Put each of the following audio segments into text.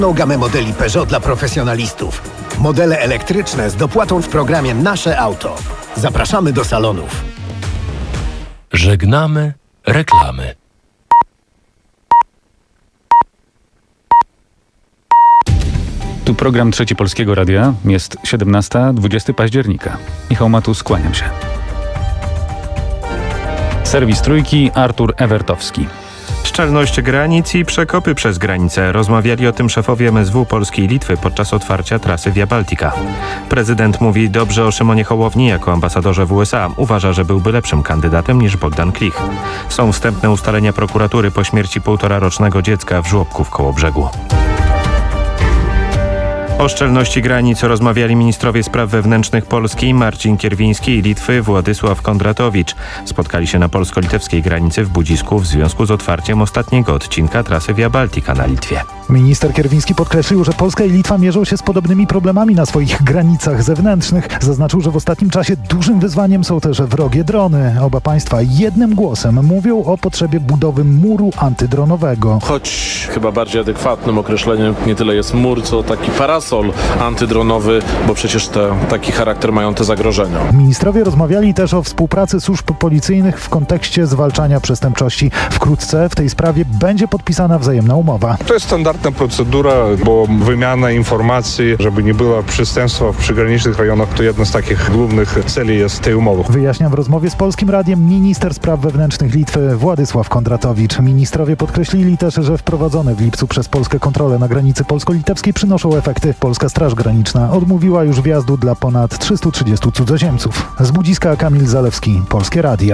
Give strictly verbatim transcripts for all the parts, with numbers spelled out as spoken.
Gamę modeli Peugeot dla profesjonalistów. Modele elektryczne z dopłatą w programie Nasze Auto. Zapraszamy do salonów. Żegnamy reklamy. Tu program Trzeci Polskiego Radia. Jest siedemnasta, dwudziestego października. Michał Matus, kłaniam się. Serwis Trójki, Artur Ewertowski. Szczelność granic i przekopy przez granicę. Rozmawiali o tym szefowie M S W Polski i Litwy podczas otwarcia trasy Via Baltica. Prezydent mówi dobrze o Szymonie Hołowni jako ambasadorze w U S A. Uważa, że byłby lepszym kandydatem niż Bogdan Klich. Są wstępne ustalenia prokuratury po śmierci półtorarocznego dziecka w żłobku w Kołobrzegu. O szczelności granic rozmawiali ministrowie spraw wewnętrznych Polski Marcin Kierwiński i Litwy Władysław Kondratowicz. Spotkali się na polsko-litewskiej granicy w Budzisku w związku z otwarciem ostatniego odcinka trasy Via Baltica na Litwie. Minister Kierwiński podkreślił, że Polska i Litwa mierzą się z podobnymi problemami na swoich granicach zewnętrznych. Zaznaczył, że w ostatnim czasie dużym wyzwaniem są też wrogie drony. Oba państwa jednym głosem mówią o potrzebie budowy muru antydronowego. Choć chyba bardziej adekwatnym określeniem nie tyle jest mur, co taki parasol antydronowy, bo przecież te, taki charakter mają te zagrożenia. Ministrowie rozmawiali też o współpracy służb policyjnych w kontekście zwalczania przestępczości. Wkrótce w tej sprawie będzie podpisana wzajemna umowa. To jest standardna procedura, bo wymiana informacji, żeby nie było przestępstwa w przygranicznych rejonach, to jedna z takich głównych celi jest tej umowy. Wyjaśnia w rozmowie z Polskim Radiem minister spraw wewnętrznych Litwy Władysław Kondratowicz. Ministrowie podkreślili też, że wprowadzone w lipcu przez Polskę kontrole na granicy polsko-litewskiej przynoszą efekty. Polska Straż Graniczna odmówiła już wjazdu dla ponad trzystu trzydziestu cudzoziemców. Z Budziska Kamil Zalewski, Polskie Radio.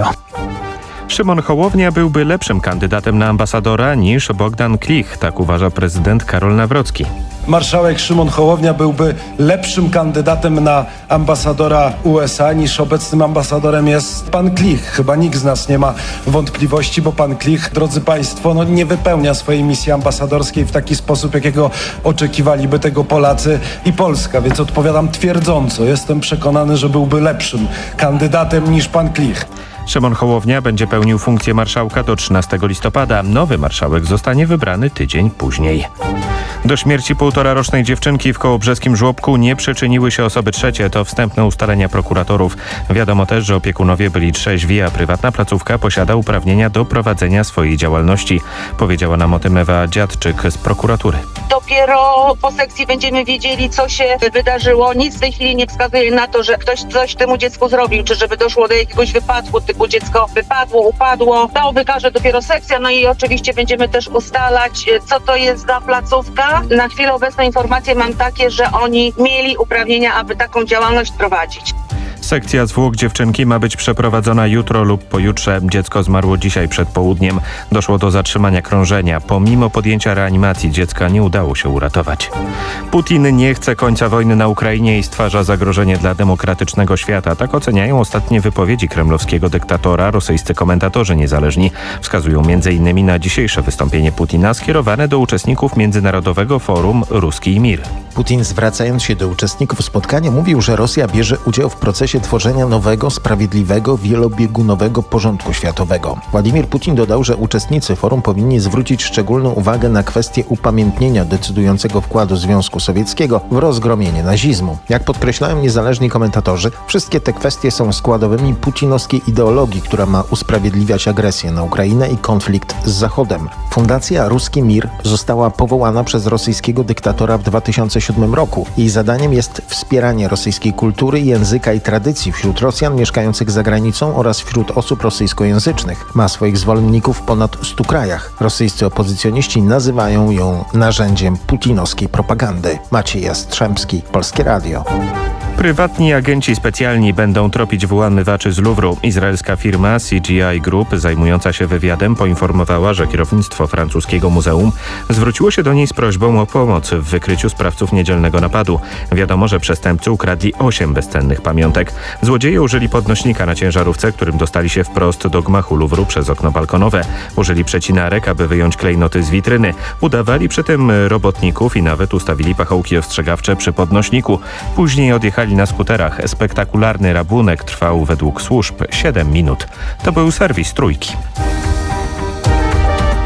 Szymon Hołownia byłby lepszym kandydatem na ambasadora niż Bogdan Klich, tak uważa prezydent Karol Nawrocki. Marszałek Szymon Hołownia byłby lepszym kandydatem na ambasadora U S A niż obecnym ambasadorem jest pan Klich. Chyba nikt z nas nie ma wątpliwości, bo pan Klich, drodzy państwo, no nie wypełnia swojej misji ambasadorskiej w taki sposób, jakiego oczekiwaliby tego Polacy i Polska. Więc odpowiadam twierdząco. Jestem przekonany, że byłby lepszym kandydatem niż pan Klich. Szymon Hołownia będzie pełnił funkcję marszałka do trzynastego listopada. Nowy marszałek zostanie wybrany tydzień później. Do śmierci półtorarocznej dziewczynki w kołobrzeskim żłobku nie przyczyniły się osoby trzecie. To wstępne ustalenia prokuratorów. Wiadomo też, że opiekunowie byli trzeźwi, a prywatna placówka posiada uprawnienia do prowadzenia swojej działalności. Powiedziała nam o tym Ewa Dziadczyk z prokuratury. Dopiero po sekcji będziemy wiedzieli, co się wydarzyło. Nic w tej chwili nie wskazuje na to, że ktoś coś temu dziecku zrobił, czy żeby doszło do jakiegoś wypadku, typu dziecko wypadło, upadło. To wykaże dopiero sekcja, no i oczywiście będziemy też ustalać, co to jest za placówka. Na chwilę obecną informacje mam takie, że oni mieli uprawnienia, aby taką działalność prowadzić. Sekcja zwłok dziewczynki ma być przeprowadzona jutro lub pojutrze. Dziecko zmarło dzisiaj przed południem. Doszło do zatrzymania krążenia. Pomimo podjęcia reanimacji dziecka nie udało się uratować. Putin nie chce końca wojny na Ukrainie i stwarza zagrożenie dla demokratycznego świata. Tak oceniają ostatnie wypowiedzi kremlowskiego dyktatora rosyjscy komentatorzy niezależni. Wskazują między innymi na dzisiejsze wystąpienie Putina skierowane do uczestników Międzynarodowego Forum Ruski Mir. Putin, zwracając się do uczestników spotkania, mówił, że Rosja bierze udział w procesie tworzenia nowego, sprawiedliwego, wielobiegunowego porządku światowego. Władimir Putin dodał, że uczestnicy forum powinni zwrócić szczególną uwagę na kwestię upamiętnienia decydującego wkładu Związku Sowieckiego w rozgromienie nazizmu. Jak podkreślają niezależni komentatorzy, wszystkie te kwestie są składowymi putinowskiej ideologii, która ma usprawiedliwiać agresję na Ukrainę i konflikt z Zachodem. Fundacja Ruski Mir została powołana przez rosyjskiego dyktatora w dwa tysiące siódmym roku. Jej zadaniem jest wspieranie rosyjskiej kultury, języka i tradycji wśród Rosjan mieszkających za granicą oraz wśród osób rosyjskojęzycznych. Ma swoich zwolenników w ponad stu krajach. Rosyjscy opozycjoniści nazywają ją narzędziem putinowskiej propagandy. Maciej Jastrzębski, Polskie Radio. Prywatni agenci specjalni będą tropić włamywaczy z Luwru. Izraelska firma C G I Group, zajmująca się wywiadem, poinformowała, że kierownictwo francuskiego muzeum zwróciło się do niej z prośbą o pomoc w wykryciu sprawców niedzielnego napadu. Wiadomo, że przestępcy ukradli osiem bezcennych pamiątek. Złodzieje użyli podnośnika na ciężarówce, którym dostali się wprost do gmachu Luwru przez okno balkonowe. Użyli przecinarek, aby wyjąć klejnoty z witryny. Udawali przy tym robotników i nawet ustawili pachołki ostrzegawcze przy podnośniku. Później odjechali na skuterach. Spektakularny rabunek trwał według służb siedem minut. To był serwis Trójki.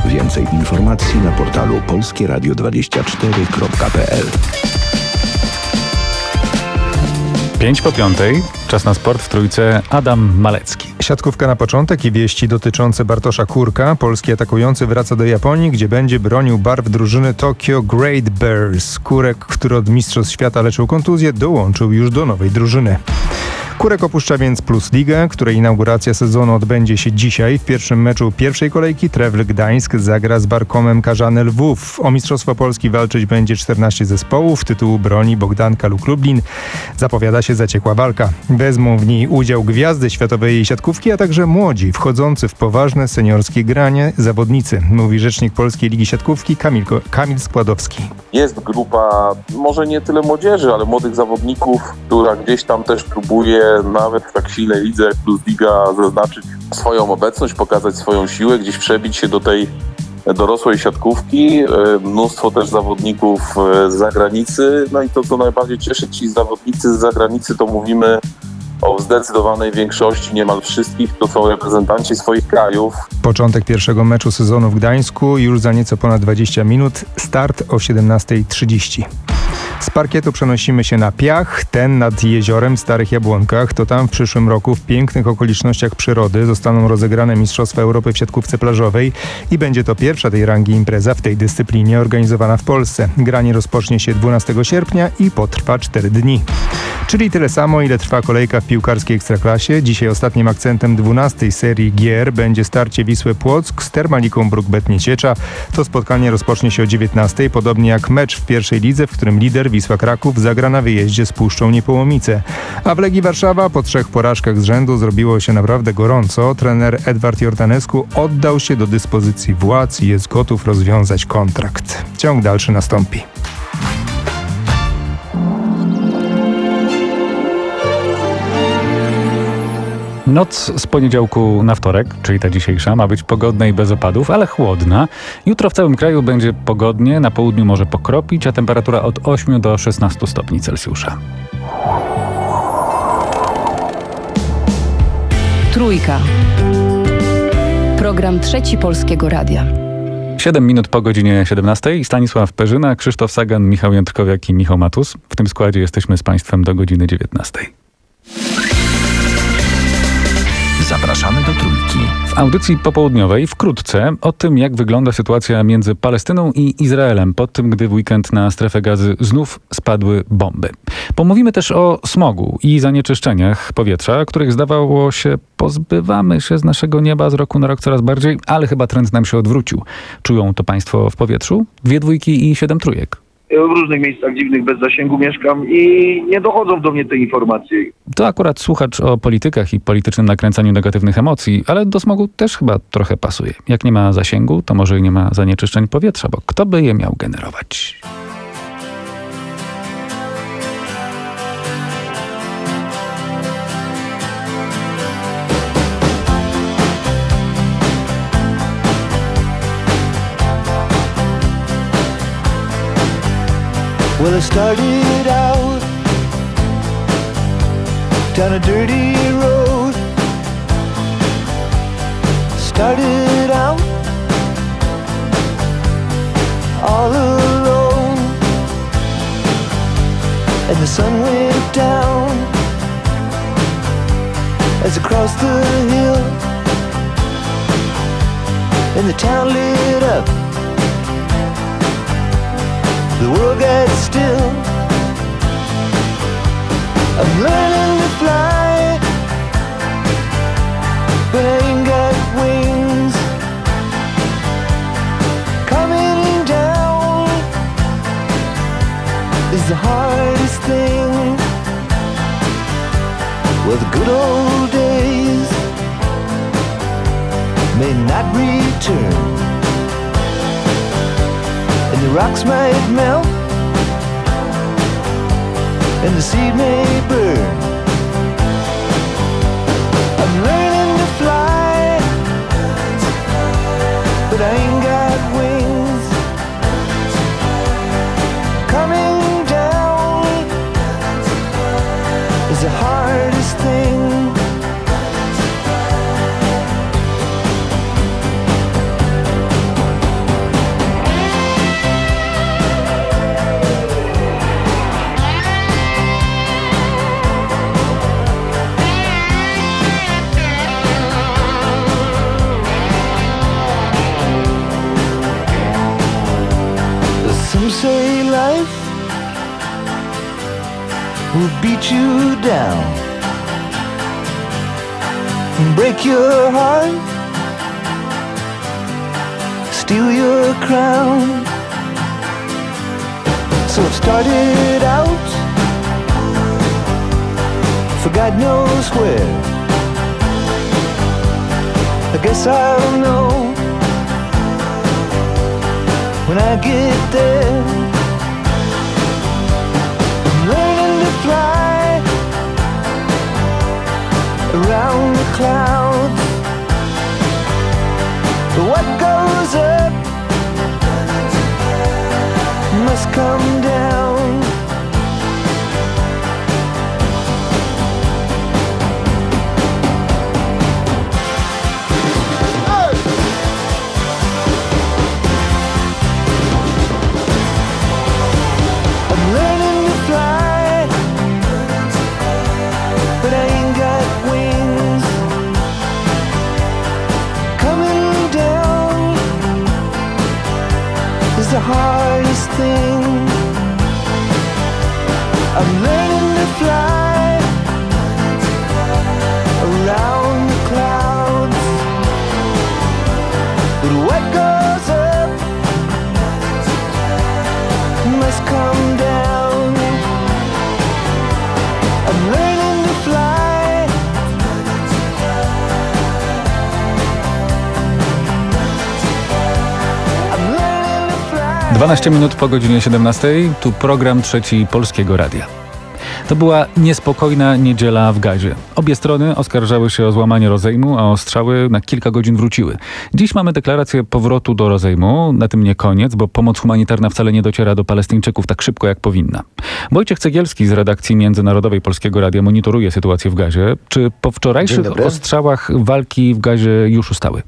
Więcej informacji na portalu polskie radio dwadzieścia cztery kropka p l. Pięć po piątej, czas na sport w trójce. Adam Malecki. Siatkówka na początek i wieści dotyczące Bartosza Kurka. Polski atakujący wraca do Japonii, gdzie będzie bronił barw drużyny Tokyo Great Bears. Kurek, który od mistrzostw świata leczył kontuzję, dołączył już do nowej drużyny. Kurek opuszcza więc Plus Ligę, której inauguracja sezonu odbędzie się dzisiaj. W pierwszym meczu pierwszej kolejki Trewl Gdańsk zagra z Barkomem Karzany Lwów. O Mistrzostwo Polski walczyć będzie czternaście zespołów. Tytułu broni Bogdanka lub Lublin. Zapowiada się zaciekła walka. Wezmą w niej udział gwiazdy światowej siatkówki, a także młodzi, wchodzący w poważne seniorskie granie zawodnicy, mówi rzecznik Polskiej Ligi Siatkówki Kamil, Kamil Składowski. Jest grupa, może nie tyle młodzieży, ale młodych zawodników, która gdzieś tam też próbuje nawet w tak silnej lidze jak Plus Liga zaznaczyć swoją obecność, pokazać swoją siłę, gdzieś przebić się do tej dorosłej siatkówki. Mnóstwo też zawodników z zagranicy. No i to, co najbardziej cieszy, ci zawodnicy z zagranicy, to mówimy o zdecydowanej większości, niemal wszystkich, to są reprezentanci swoich krajów. Początek pierwszego meczu sezonu w Gdańsku już za nieco ponad dwadzieścia minut. Start o siedemnasta trzydzieści. Z parkietu przenosimy się na Piach, ten nad jeziorem w Starych Jabłonkach. To tam w przyszłym roku w pięknych okolicznościach przyrody zostaną rozegrane Mistrzostwa Europy w siatkówce plażowej i będzie to pierwsza tej rangi impreza w tej dyscyplinie organizowana w Polsce. Granie rozpocznie się dwunastego sierpnia i potrwa cztery dni. Czyli tyle samo, ile trwa kolejka w piłkarskiej Ekstraklasie. Dzisiaj ostatnim akcentem dwunastej serii gier będzie starcie Wisły Płock z Termaliką Bruk-Bet Nieciecza. To spotkanie rozpocznie się o dziewiętnastej, podobnie jak mecz w pierwszej lidze, w którym lider Wisła Kraków zagra na wyjeździe z Puszczą Niepołomice. A w Legii Warszawa po trzech porażkach z rzędu zrobiło się naprawdę gorąco. Trener Edward Jordanescu oddał się do dyspozycji władz i jest gotów rozwiązać kontrakt. Ciąg dalszy nastąpi. Noc z poniedziałku na wtorek, czyli ta dzisiejsza, ma być pogodna i bez opadów, ale chłodna. Jutro w całym kraju będzie pogodnie, na południu może pokropić, a temperatura od ośmiu do szesnastu stopni Celsjusza. Trójka. Program Trzeci Polskiego Radia. Siedem minut po godzinie siedemnastej. Stanisław Perzyna, Krzysztof Sagan, Michał Jędrkowiak i Michał Matus. W tym składzie jesteśmy z Państwem do godziny dziewiętnastej. Zapraszamy do Trójki. W audycji popołudniowej wkrótce o tym, jak wygląda sytuacja między Palestyną i Izraelem po tym, gdy w weekend na strefę Gazy znów spadły bomby. Pomówimy też o smogu i zanieczyszczeniach powietrza, których zdawało się pozbywamy się z naszego nieba z roku na rok coraz bardziej, ale chyba trend nam się odwrócił. Czują to Państwo w powietrzu? Dwie dwójki i siedem trójek. W różnych miejscach dziwnych bez zasięgu mieszkam i nie dochodzą do mnie te informacje. To akurat słuchacz o politykach i politycznym nakręcaniu negatywnych emocji, ale do smogu też chyba trochę pasuje. Jak nie ma zasięgu, to może i nie ma zanieczyszczeń powietrza, bo kto by je miał generować? Well, I started out down a dirty road. Started out all alone, and the sun went down as I crossed the hill, and the town lit up. The world got still. I'm learning to fly, but I ain't got wings. Coming down is the hardest thing. Well, the good old days may not return, and the rocks might melt, and the seed may burn. I'm learning to fly, but I ain't got wings. Coming down is the hardest thing. Some say life will beat you down, break your heart, steal your crown. So I've started out for God knows where. I guess I'll know when I get there. I'm learning to fly around the clouds. What goes up must come down. I'm learning to fly, but I ain't got wings. Coming down is the hardest thing. I'm learning to fly around the clouds, but what goes up must come down. I'm learning to fly. I'm learning to fly. dwanaście minut po godzinie siedemnastej, tu program Trzeci Polskiego Radia. To była niespokojna niedziela w Gazie. Obie strony oskarżały się o złamanie rozejmu, a ostrzały na kilka godzin wróciły. Dziś mamy deklarację powrotu do rozejmu. Na tym nie koniec, bo pomoc humanitarna wcale nie dociera do Palestyńczyków tak szybko, jak powinna. Wojciech Cegielski z redakcji międzynarodowej Polskiego Radia monitoruje sytuację w Gazie. Czy po wczorajszych ostrzałach walki w Gazie już ustały?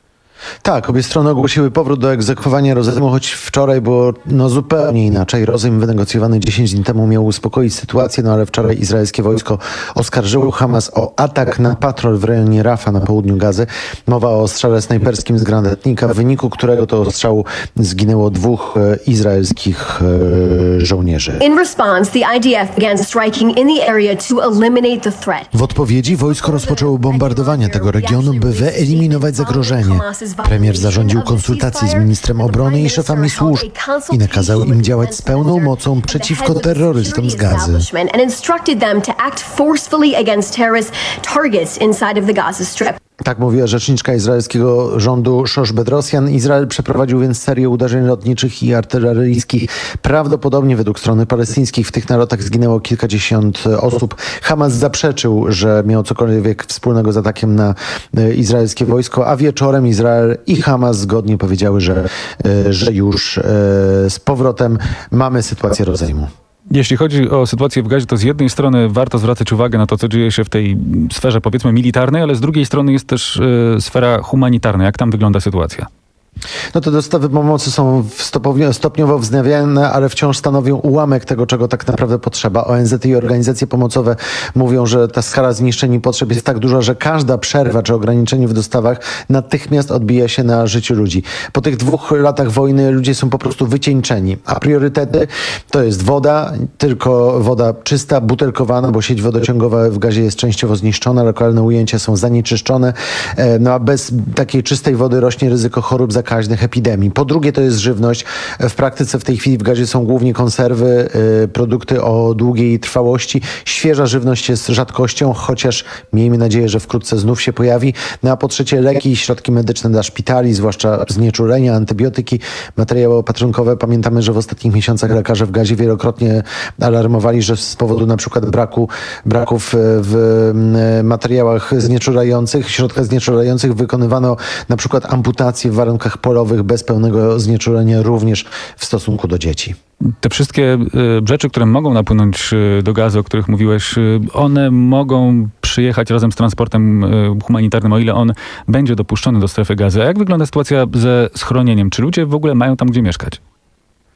Tak, obie strony ogłosiły powrót do egzekwowania rozejmu, choć wczoraj było no, zupełnie inaczej. Rozejm wynegocjowany dziesięć dni temu miał uspokoić sytuację, no ale wczoraj izraelskie wojsko oskarżyło Hamas o atak na patrol w rejonie Rafa na południu Gazy. Mowa o ostrzale snajperskim z granatnika, w wyniku którego to ostrzału zginęło dwóch e, izraelskich e, żołnierzy. In response, the I D F began striking in the area to eliminate the threat. W odpowiedzi wojsko rozpoczęło bombardowanie tego regionu, by wyeliminować zagrożenie. Premier zarządził konsultacje z ministrem obrony i szefami służb i nakazał im działać z pełną mocą przeciwko terrorystom z Gazy. And instructed them to act forcefully against terrorist targets inside of the Gaza Strip. Tak mówiła rzeczniczka izraelskiego rządu Shosh Bedrosian. Izrael przeprowadził więc serię uderzeń lotniczych i artyleryjskich. Prawdopodobnie według strony palestyńskiej w tych nalotach zginęło kilkadziesiąt osób. Hamas zaprzeczył, że miał cokolwiek wspólnego z atakiem na e, izraelskie wojsko, a wieczorem Izrael i Hamas zgodnie powiedziały, że, e, że już e, z powrotem mamy sytuację rozejmu. Jeśli chodzi o sytuację w Gazie, to z jednej strony warto zwracać uwagę na to, co dzieje się w tej sferze, powiedzmy, militarnej, ale z drugiej strony jest też y, sfera humanitarna. Jak tam wygląda sytuacja? No te dostawy pomocy są stopniowo wznawiane, ale wciąż stanowią ułamek tego, czego tak naprawdę potrzeba. O N Z i organizacje pomocowe mówią, że ta skala zniszczeń i potrzeb jest tak duża, że każda przerwa czy ograniczenie w dostawach natychmiast odbija się na życiu ludzi. Po tych dwóch latach wojny ludzie są po prostu wycieńczeni, a priorytety to jest woda, tylko woda czysta, butelkowana, bo sieć wodociągowa w Gazie jest częściowo zniszczona, lokalne ujęcia są zanieczyszczone, no a bez takiej czystej wody rośnie ryzyko chorób zakaźnych, epidemii. Po drugie to jest żywność. W praktyce w tej chwili w Gazie są głównie konserwy, y, produkty o długiej trwałości. Świeża żywność jest rzadkością, chociaż miejmy nadzieję, że wkrótce znów się pojawi. No a po trzecie leki i środki medyczne dla szpitali, zwłaszcza znieczulenia, antybiotyki, materiały opatrunkowe. Pamiętamy, że w ostatnich miesiącach lekarze w Gazie wielokrotnie alarmowali, że z powodu na przykład braku, braków w materiałach znieczulających, środkach znieczulających wykonywano na przykład amputacje w warunkach polowych bez pełnego znieczulenia również w stosunku do dzieci. Te wszystkie y, rzeczy, które mogą napłynąć y, do Gazy, o których mówiłeś, y, one mogą przyjechać razem z transportem y, humanitarnym, o ile on będzie dopuszczony do strefy Gazy. A jak wygląda sytuacja ze schronieniem? Czy ludzie w ogóle mają tam gdzie mieszkać?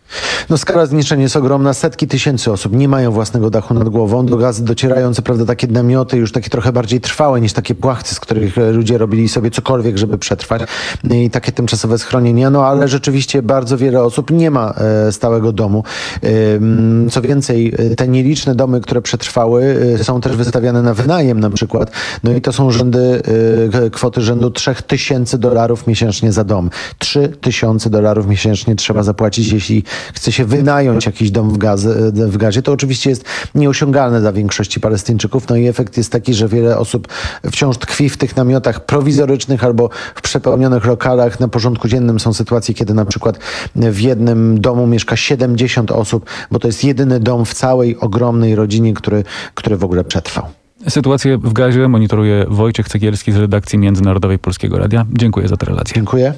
No skala zniszczeń jest ogromna. Setki tysięcy osób nie mają własnego dachu nad głową. Do Gazy docierają co prawda takie namioty już takie trochę bardziej trwałe niż takie płachty, z których ludzie robili sobie cokolwiek, żeby przetrwać. I takie tymczasowe schronienia. No ale rzeczywiście bardzo wiele osób nie ma e, stałego domu. E, co więcej, te nieliczne domy, które przetrwały, e, są też wystawiane na wynajem na przykład. No i to są rzędy, e, kwoty rzędu trzech tysięcy dolarów miesięcznie za dom. trzy tysiące dolarów miesięcznie trzeba zapłacić, jeśli chce się wynająć jakiś dom w, Gazy, w Gazie. To oczywiście jest nieosiągalne dla większości Palestyńczyków. No i efekt jest taki, że wiele osób wciąż tkwi w tych namiotach prowizorycznych albo w przepełnionych lokalach. Na porządku dziennym są sytuacje, kiedy na przykład w jednym domu mieszka siedemdziesiąt osób, bo to jest jedyny dom w całej ogromnej rodzinie, który, który w ogóle przetrwał. Sytuację w Gazie monitoruje Wojciech Cegielski z redakcji Międzynarodowej Polskiego Radia. Dziękuję za tę relację. Dziękuję.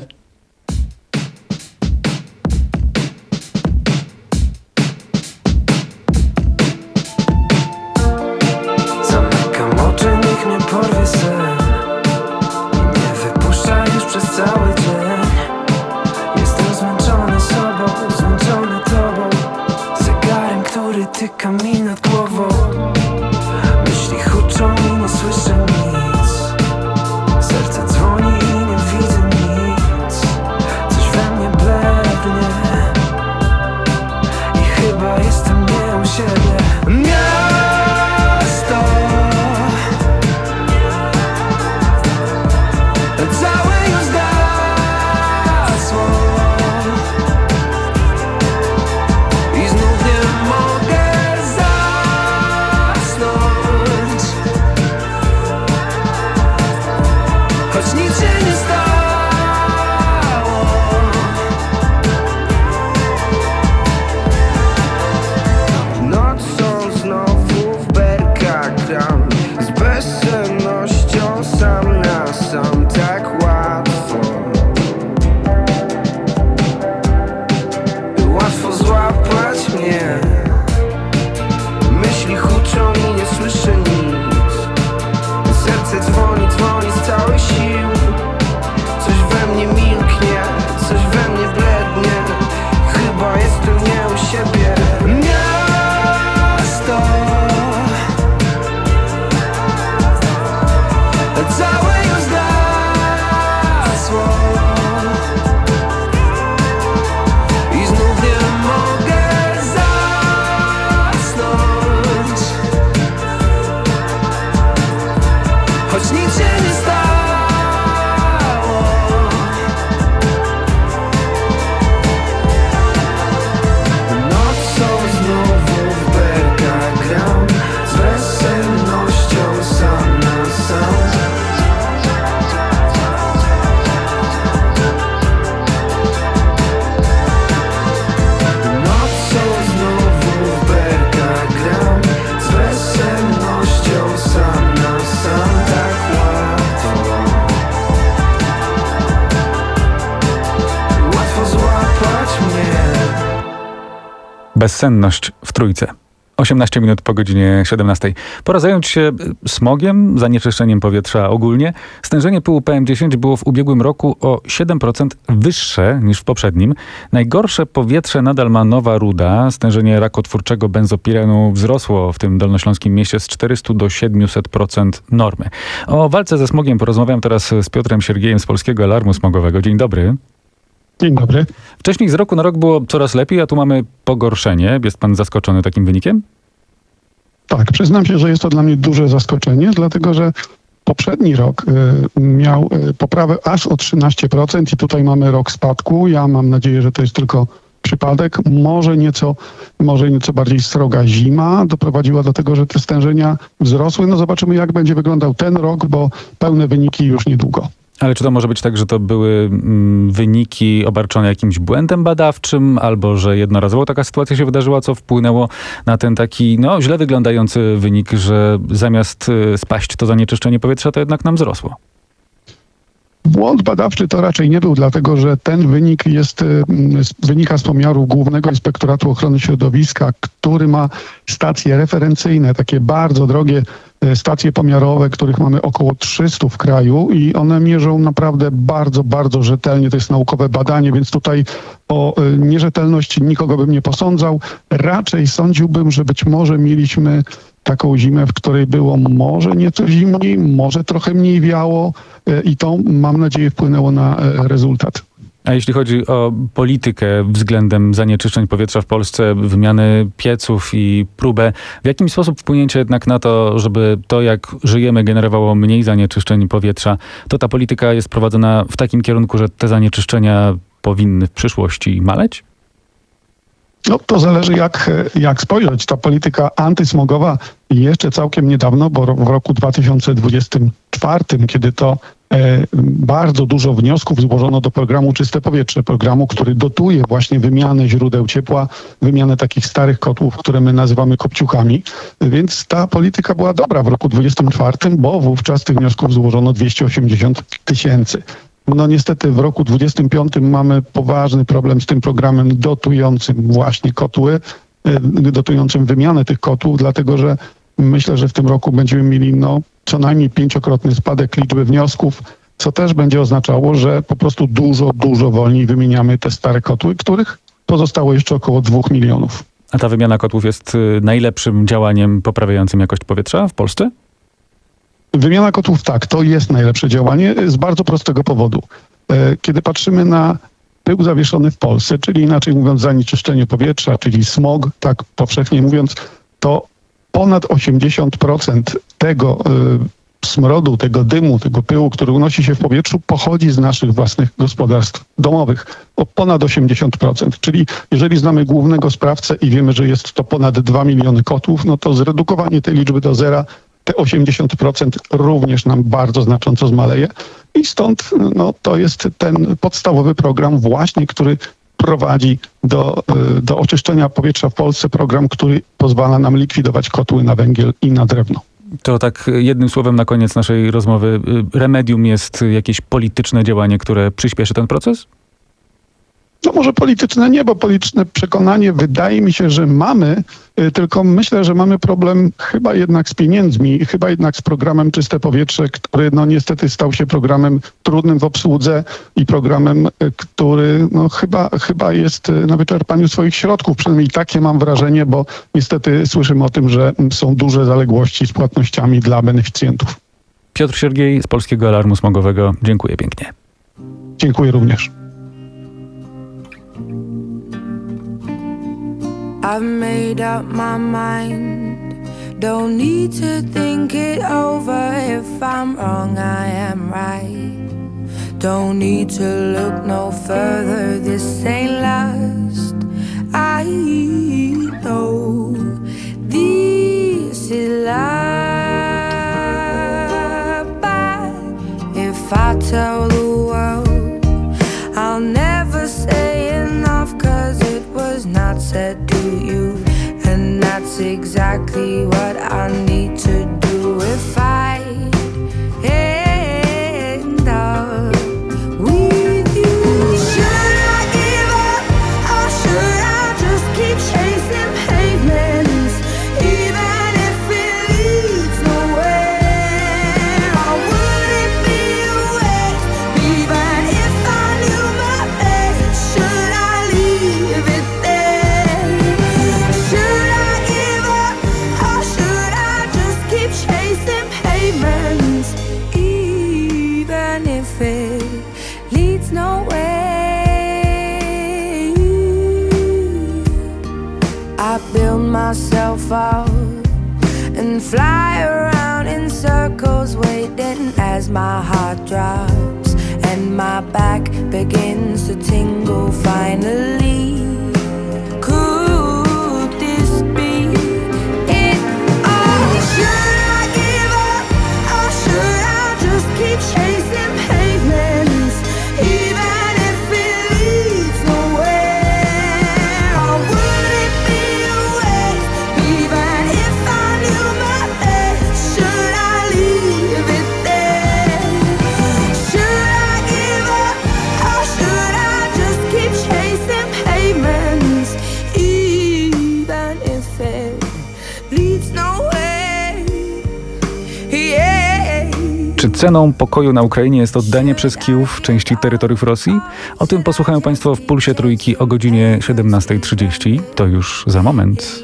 Zamykam oczy, niech mnie porwie sen. Nie wypuszcza już przez cały dzień. Jestem zmęczony sobą, zmęczony tobą. Zegarem, który tyka mi nad głową. Myśli huczą i nie słyszę nic. Serce dzwoni i nie widzę nic. Coś we mnie blednie i chyba jestem nie u siebie. Miasto całe już zgasło i znów nie mogę zasnąć, choć nic się nie stało. Nocą znowu w berkach gram, z bezsennością sam na sam, tak łatwo. Łatwo złapać mnie. Myśli huczą i nie słyszę nic. Serce dzwoni, dzwoni z całych sił. Coś we mnie milknie, coś we mnie blednie. Chyba jestem nie u siebie. Miasto całe już zgasło i znów nie mogę zasnąć, choć nic się nie stało. Nocą znowu w berkach gram, z bezsennością sam na sam. Nocą znowu w berkach gram, z bezsennością sam na sam, tak łatwo. Łatwo złapać mnie. Bezsenność w Trójce. osiemnaście minut po godzinie siedemnastej. Pora zająć się smogiem, zanieczyszczeniem powietrza ogólnie. Stężenie pyłu P M dziesięć było w ubiegłym roku o siedem procent wyższe niż w poprzednim. Najgorsze powietrze nadal ma Nowa Ruda. Stężenie rakotwórczego benzopirenu wzrosło w tym dolnośląskim mieście z czterysta do siedmiuset procent normy. O walce ze smogiem porozmawiam teraz z Piotrem Siergiejem z Polskiego Alarmu Smogowego. Dzień dobry. Dzień dobry. Wcześniej z roku na rok było coraz lepiej, a tu mamy pogorszenie. Jest pan zaskoczony takim wynikiem? Tak, przyznam się, że jest to dla mnie duże zaskoczenie, dlatego że poprzedni rok y, miał y, poprawę aż o trzynaście procent i tutaj mamy rok spadku. Ja mam nadzieję, że to jest tylko przypadek. Może nieco, może nieco bardziej sroga zima doprowadziła do tego, że te stężenia wzrosły. No zobaczymy, jak będzie wyglądał ten rok, bo pełne wyniki już niedługo. Ale czy to może być tak, że to były mm, wyniki obarczone jakimś błędem badawczym, albo że jednorazowo taka sytuacja się wydarzyła, co wpłynęło na ten taki no, źle wyglądający wynik, że zamiast y, spaść to zanieczyszczenie powietrza, to jednak nam wzrosło? Błąd badawczy to raczej nie był, dlatego że ten wynik jest, y, wynika z pomiaru Głównego Inspektoratu Ochrony Środowiska, który ma stacje referencyjne, takie bardzo drogie stacje pomiarowe, których mamy około trzysta w kraju i one mierzą naprawdę bardzo, bardzo rzetelnie. To jest naukowe badanie, więc tutaj o nierzetelności nikogo bym nie posądzał. Raczej sądziłbym, że być może mieliśmy taką zimę, w której było może nieco zimniej, może trochę mniej wiało i to, mam nadzieję, wpłynęło na rezultat. A jeśli chodzi o politykę względem zanieczyszczeń powietrza w Polsce, wymiany pieców i próbę, w jakim sposób wpłynięcie jednak na to, żeby to, jak żyjemy, generowało mniej zanieczyszczeń powietrza, to ta polityka jest prowadzona w takim kierunku, że te zanieczyszczenia powinny w przyszłości maleć? No to zależy jak, jak spojrzeć. Ta polityka antysmogowa jeszcze całkiem niedawno, bo w roku dwa tysiące dwudziestym czwartym, kiedy to e, bardzo dużo wniosków złożono do programu Czyste Powietrze, programu, który dotuje właśnie wymianę źródeł ciepła, wymianę takich starych kotłów, które my nazywamy kopciuchami. Więc ta polityka była dobra w roku dwudziestym czwartym, bo wówczas tych wniosków złożono dwieście osiemdziesiąt tysięcy. No niestety w roku dwudziestym piątym mamy poważny problem z tym programem dotującym właśnie kotły, dotującym wymianę tych kotłów, dlatego że myślę, że w tym roku będziemy mieli no, co najmniej pięciokrotny spadek liczby wniosków, co też będzie oznaczało, że po prostu dużo, dużo wolniej wymieniamy te stare kotły, których pozostało jeszcze około dwóch milionów. A ta wymiana kotłów jest najlepszym działaniem poprawiającym jakość powietrza w Polsce? Wymiana kotłów, tak, to jest najlepsze działanie z bardzo prostego powodu. Kiedy patrzymy na pył zawieszony w Polsce, czyli inaczej mówiąc zanieczyszczenie powietrza, czyli smog, tak powszechnie mówiąc, to ponad osiemdziesiąt procent tego y, smrodu, tego dymu, tego pyłu, który unosi się w powietrzu, pochodzi z naszych własnych gospodarstw domowych. O ponad osiemdziesiąt procent. Czyli jeżeli znamy głównego sprawcę i wiemy, że jest to ponad dwa miliony kotłów, no to zredukowanie tej liczby do zera, te osiemdziesiąt procent również nam bardzo znacząco zmaleje. I stąd no, to jest ten podstawowy program właśnie, który prowadzi do, do oczyszczenia powietrza w Polsce. Program, który pozwala nam likwidować kotły na węgiel i na drewno. To tak jednym słowem na koniec naszej rozmowy. Remedium jest jakieś polityczne działanie, które przyspieszy ten proces? No może polityczne nie, bo polityczne przekonanie wydaje mi się, że mamy, tylko myślę, że mamy problem chyba jednak z pieniędzmi, chyba jednak z programem Czyste Powietrze, który no niestety stał się programem trudnym w obsłudze i programem, który no chyba, chyba jest na wyczerpaniu swoich środków. Przynajmniej takie mam wrażenie, bo niestety słyszymy o tym, że są duże zaległości z płatnościami dla beneficjentów. Piotr Siergiej z Polskiego Alarmu Smogowego. Dziękuję pięknie. Dziękuję również. I've made up my mind, don't need to think it over. If I'm wrong, I am right. Don't need to look no further, this ain't last. I know this is life, but if I tell the world, I'll never say enough, cause it was not said to you, and that's exactly what I need to do if I end up with you. Should I give up, or should I just keep chasing pavements, even if it leads nowhere? Or would it be a waste, even if I knew my best? Should I leave it there? Should I give up, or should I just keep chasing pavements, even if it leads nowhere? I build myself up and fly around in circles, waiting as my heart drops and my back begins to tingle finally. Could this be it? Oh, should I give up, or should I just keep chasing pavements, even if it leads nowhere? Or would it be a waste, even if I knew my best? Should I leave it there? Should I give up, or should I just keep chasing pavements? Czy ceną pokoju na Ukrainie jest oddanie przez Kijów części terytoriów Rosji? O tym posłuchają Państwo w Pulsie Trójki o godzinie siedemnasta trzydzieści. To już za moment.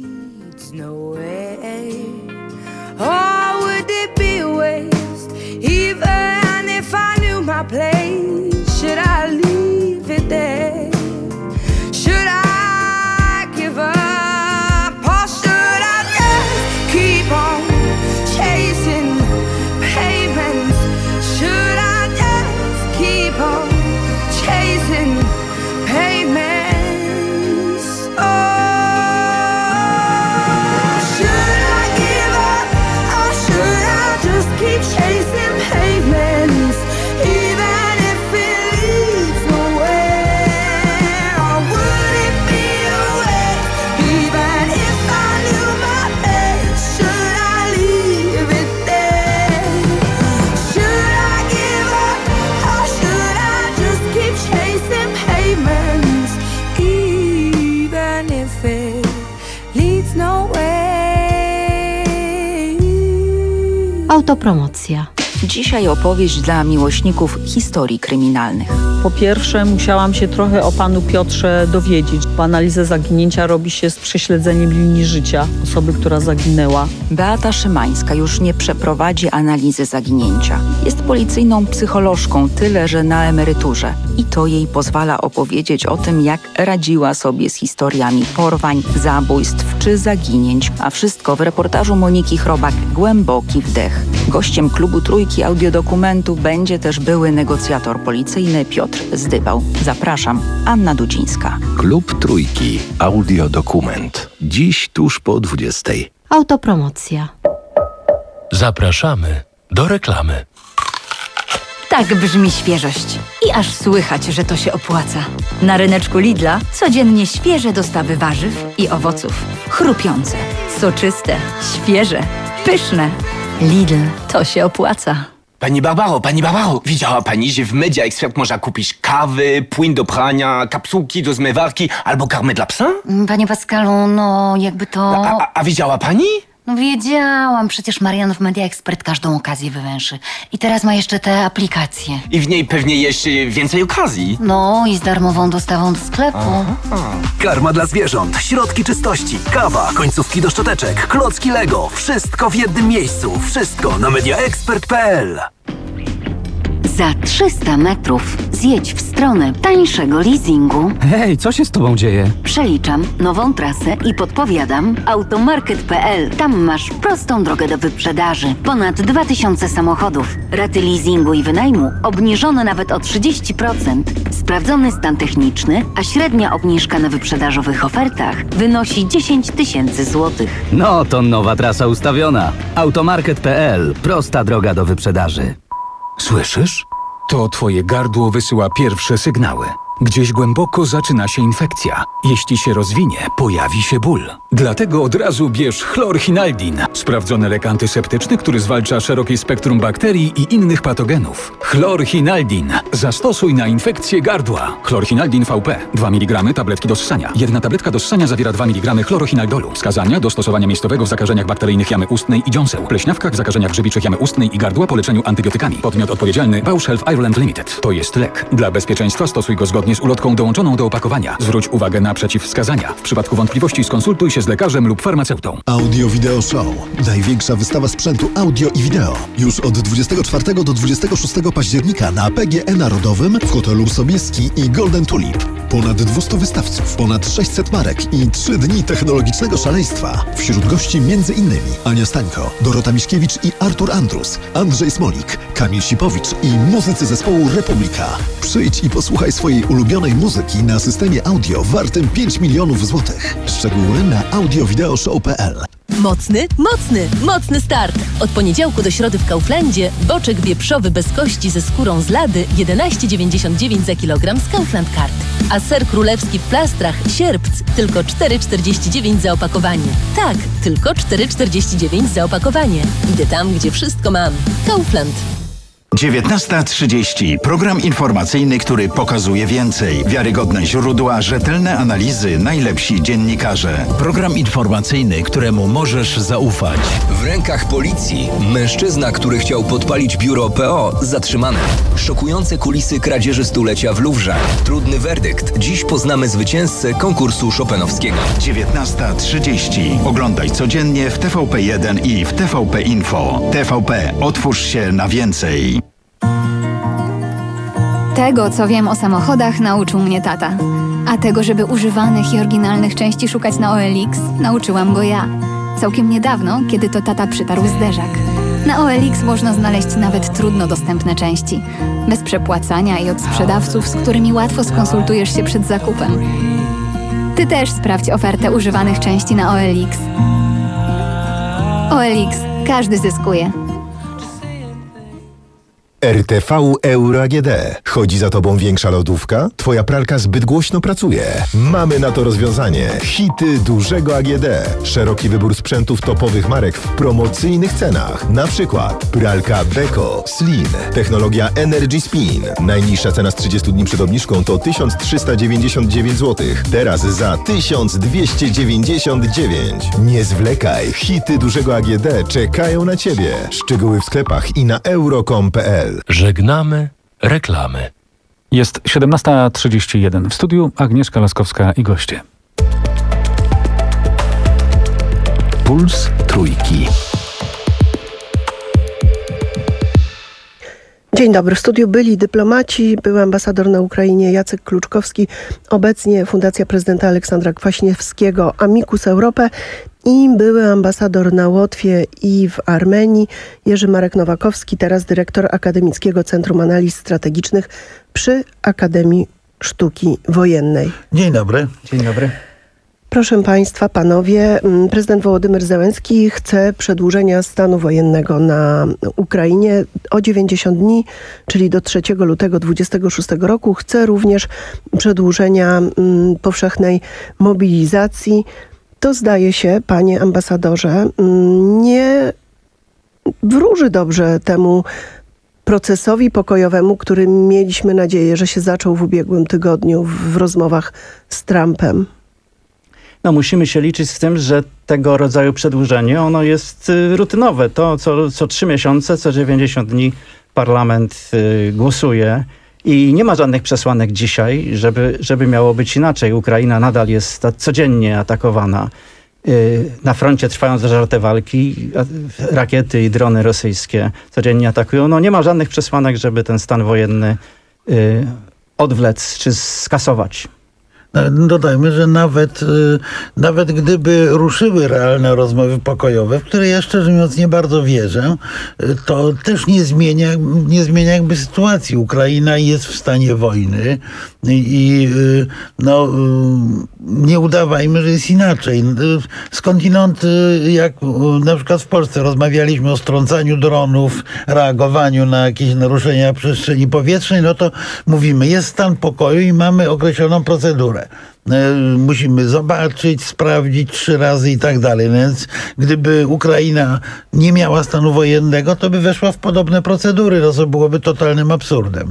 Autopromocja. Dzisiaj opowieść dla miłośników historii kryminalnych. Po pierwsze, musiałam się trochę o panu Piotrze dowiedzieć, bo analizę zaginięcia robi się z prześledzeniem linii życia osoby, która zaginęła. Beata Szymańska już nie przeprowadzi analizy zaginięcia. Jest policyjną psycholożką, tyle że na emeryturze. I to jej pozwala opowiedzieć o tym, jak radziła sobie z historiami porwań, zabójstw czy zaginięć. A wszystko w reportażu Moniki Chrobak „Głęboki wdech”. Gościem klubu Trójki audiodokumentu będzie też były negocjator policyjny Piotr Zdybał. Zapraszam, Anna Dudzińska. Klub Trójki audiodokument. Dziś tuż po dwudziestej. Autopromocja. Zapraszamy do reklamy. Tak brzmi świeżość. I aż słychać, że to się opłaca. Na ryneczku Lidla codziennie świeże dostawy warzyw i owoców. Chrupiące, soczyste, świeże, pyszne. Lidl, to się opłaca. Pani Barbaro, pani Barbaro, widziała pani, że w Media Expert można kupić kawy, płyn do prania, kapsułki do zmywarki albo karmę dla psa? Panie Pascalu, no jakby to... A, a, a widziała pani? No wiedziałam, przecież Marian w Media Expert każdą okazję wywęszy. I teraz ma jeszcze te aplikacje. I w niej pewnie jeszcze więcej okazji. No i z darmową dostawą do sklepu. Aha. Karma dla zwierząt, środki czystości, kawa, końcówki do szczoteczek, klocki Lego. Wszystko w jednym miejscu. Wszystko na mediaexpert kropka p l. Za trzysta metrów zjedź w stronę tańszego leasingu. Hej, co się z tobą dzieje? Przeliczam nową trasę i podpowiadam automarket kropka p l. Tam masz prostą drogę do wyprzedaży. Ponad dwa tysiące samochodów. Raty leasingu i wynajmu obniżone nawet o trzydzieści procent. Sprawdzony stan techniczny, a średnia obniżka na wyprzedażowych ofertach wynosi dziesięć tysięcy złotych. No to nowa trasa ustawiona. automarket kropka p l. Prosta droga do wyprzedaży. Słyszysz? To twoje gardło wysyła pierwsze sygnały. Gdzieś głęboko zaczyna się infekcja. Jeśli się rozwinie, pojawi się ból. Dlatego od razu bierz chlorhinaldin. Sprawdzony lek antyseptyczny, który zwalcza szerokie spektrum bakterii i innych patogenów. Chlorhinaldin. Zastosuj na infekcję gardła. Chlorhinaldin V P. dwa miligramy tabletki do ssania. Jedna tabletka do ssania zawiera dwa miligramy chlorochinaldolu. Wskazania do stosowania miejscowego w zakażeniach bakteryjnych jamy ustnej i dziąseł. Pleśniawkach w zakażeniach grzybiczych jamy ustnej i gardła po leczeniu antybiotykami. Podmiot odpowiedzialny Bausch Health Ireland Limited. To jest lek. Dla bezpieczeństwa stosuj go zgodnie z ulotką dołączoną do opakowania. Zwróć uwagę na przeciwwskazania. W przypadku wątpliwości skonsultuj się z lekarzem lub farmaceutą. Audio Video Show. Największa wystawa sprzętu audio i wideo. Już od dwudziestego czwartego do dwudziestego szóstego października na P G E Narodowym w hotelu Sobieski i Golden Tulip. Ponad dwieście wystawców, ponad sześćset marek i trzy dni technologicznego szaleństwa. Wśród gości między innymi Ania Stańko, Dorota Miśkiewicz i Artur Andrus, Andrzej Smolik, Kamil Sipowicz i muzycy zespołu Republika. Przyjdź i posłuchaj swojej ulubionej muzyki na systemie audio wartym pięć milionów złotych. Szczegóły na audiowideoshow kropka p l. Mocny, mocny, mocny start! Od poniedziałku do środy w Kauflandzie boczek wieprzowy bez kości ze skórą z lady jedenaście dziewięćdziesiąt dziewięć za kilogram z Kaufland Card. A ser królewski w plastrach sierpc tylko cztery czterdzieści dziewięć za opakowanie. Tak, tylko cztery czterdzieści dziewięć za opakowanie. Idę tam, gdzie wszystko mam. Kaufland. dziewiętnasta trzydzieści. Program informacyjny, który pokazuje więcej. Wiarygodne źródła, rzetelne analizy, najlepsi dziennikarze. Program informacyjny, któremu możesz zaufać. W rękach policji mężczyzna, który chciał podpalić biuro P O, zatrzymany. Szokujące kulisy kradzieży stulecia w Louvrze. Trudny werdykt. Dziś poznamy zwycięzcę konkursu chopinowskiego. dziewiętnasta trzydzieści. Oglądaj codziennie w T V P jeden i w T V P Info. T V P. Otwórz się na więcej. Tego, co wiem o samochodach, nauczył mnie tata. A tego, żeby używanych i oryginalnych części szukać na O L X, nauczyłam go ja. Całkiem niedawno, kiedy to tata przytarł zderzak. Na O L X można znaleźć nawet trudno dostępne części. Bez przepłacania i od sprzedawców, z którymi łatwo skonsultujesz się przed zakupem. Ty też sprawdź ofertę używanych części na O L X. O L X. Każdy zyskuje. R T V Euro A G D. Chodzi za tobą większa lodówka? Twoja pralka zbyt głośno pracuje? Mamy na to rozwiązanie. Hity dużego A G D. Szeroki wybór sprzętów topowych marek w promocyjnych cenach. Na przykład pralka Beko Slim. Technologia Energy Spin. Najniższa cena z trzydziestu dni przed obniżką to tysiąc trzysta dziewięćdziesiąt dziewięć złotych. Teraz za tysiąc dwieście dziewięćdziesiąt dziewięć. Nie zwlekaj. Hity dużego A G D czekają na ciebie. Szczegóły w sklepach i na euro kropka com kropka p l. Żegnamy reklamy. Jest siedemnasta trzydzieści jeden. W studiu Agnieszka Laskowska i goście. Puls Trójki. Dzień dobry. W studiu byli dyplomaci, był ambasador na Ukrainie Jacek Kluczkowski, obecnie Fundacja Prezydenta Aleksandra Kwaśniewskiego Amicus Europae i były ambasador na Łotwie i w Armenii Jerzy Marek Nowakowski, teraz dyrektor Akademickiego Centrum Analiz Strategicznych przy Akademii Sztuki Wojennej. Dzień dobry. Dzień dobry. Proszę Państwa, Panowie, prezydent Wołodymyr Zełenski chce przedłużenia stanu wojennego na Ukrainie o dziewięćdziesiąt dni, czyli do trzeciego lutego dwudziestego szóstego roku. Chce również przedłużenia mm, powszechnej mobilizacji. To zdaje się, panie ambasadorze, mm, nie wróży dobrze temu procesowi pokojowemu, który mieliśmy nadzieję, że się zaczął w ubiegłym tygodniu w rozmowach z Trumpem. No, musimy się liczyć z tym, że tego rodzaju przedłużenie, ono jest y, rutynowe. To co, co trzy miesiące, co dziewięćdziesiąt dni parlament y, głosuje i nie ma żadnych przesłanek dzisiaj, żeby, żeby miało być inaczej. Ukraina nadal jest ta, codziennie atakowana. Y, na froncie trwają zażarte walki, a, rakiety i drony rosyjskie codziennie atakują. No, nie ma żadnych przesłanek, żeby ten stan wojenny y, odwlec czy skasować. Dodajmy, że nawet, nawet gdyby ruszyły realne rozmowy pokojowe, w które ja szczerze mówiąc nie bardzo wierzę, to też nie zmienia, nie zmienia jakby sytuacji. Ukraina jest w stanie wojny i no, nie udawajmy, że jest inaczej. Skądinąd, jak na przykład w Polsce rozmawialiśmy o strącaniu dronów, reagowaniu na jakieś naruszenia przestrzeni powietrznej, no to mówimy, jest stan pokoju i mamy określoną procedurę. Musimy zobaczyć, sprawdzić trzy razy i tak dalej. Więc gdyby Ukraina nie miała stanu wojennego, to by weszła w podobne procedury, no co byłoby totalnym absurdem.